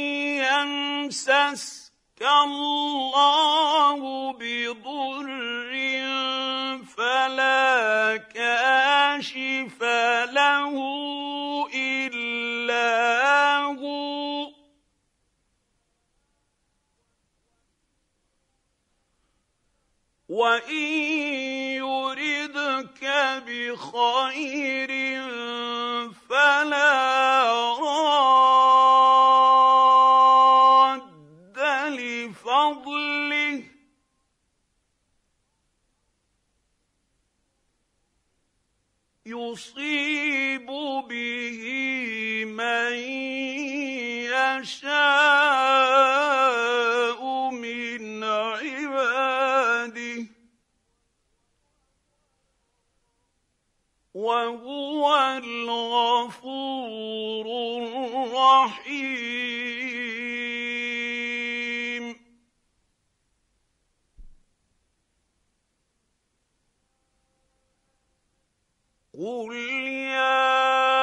يمسسك الله بضر فلا كاشف له إلا هو وإن يردك بخير فلا راد لفضله يصيب به من يشاء من عباده قل يا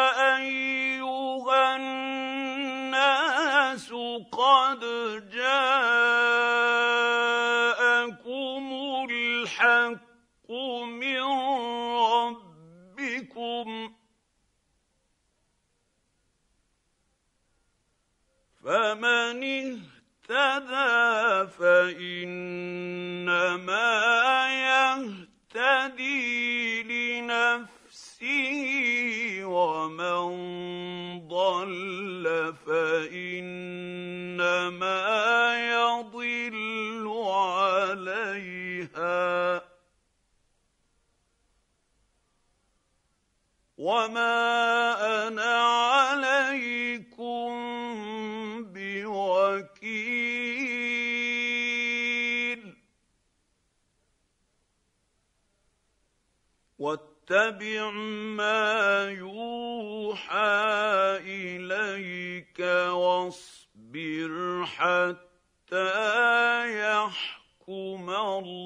أيها الناس قد جاءكم الحق من ربكم فمن اهتدى فإنما يهتدي لنفسه ومن ضل فإنما يضل عليها وما أنا عليكم بوكيل واتبع ما يوحى إليك واصبر حتى يحكم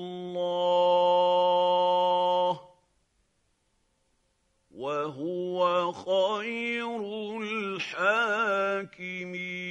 الله وهو خير الحاكمين.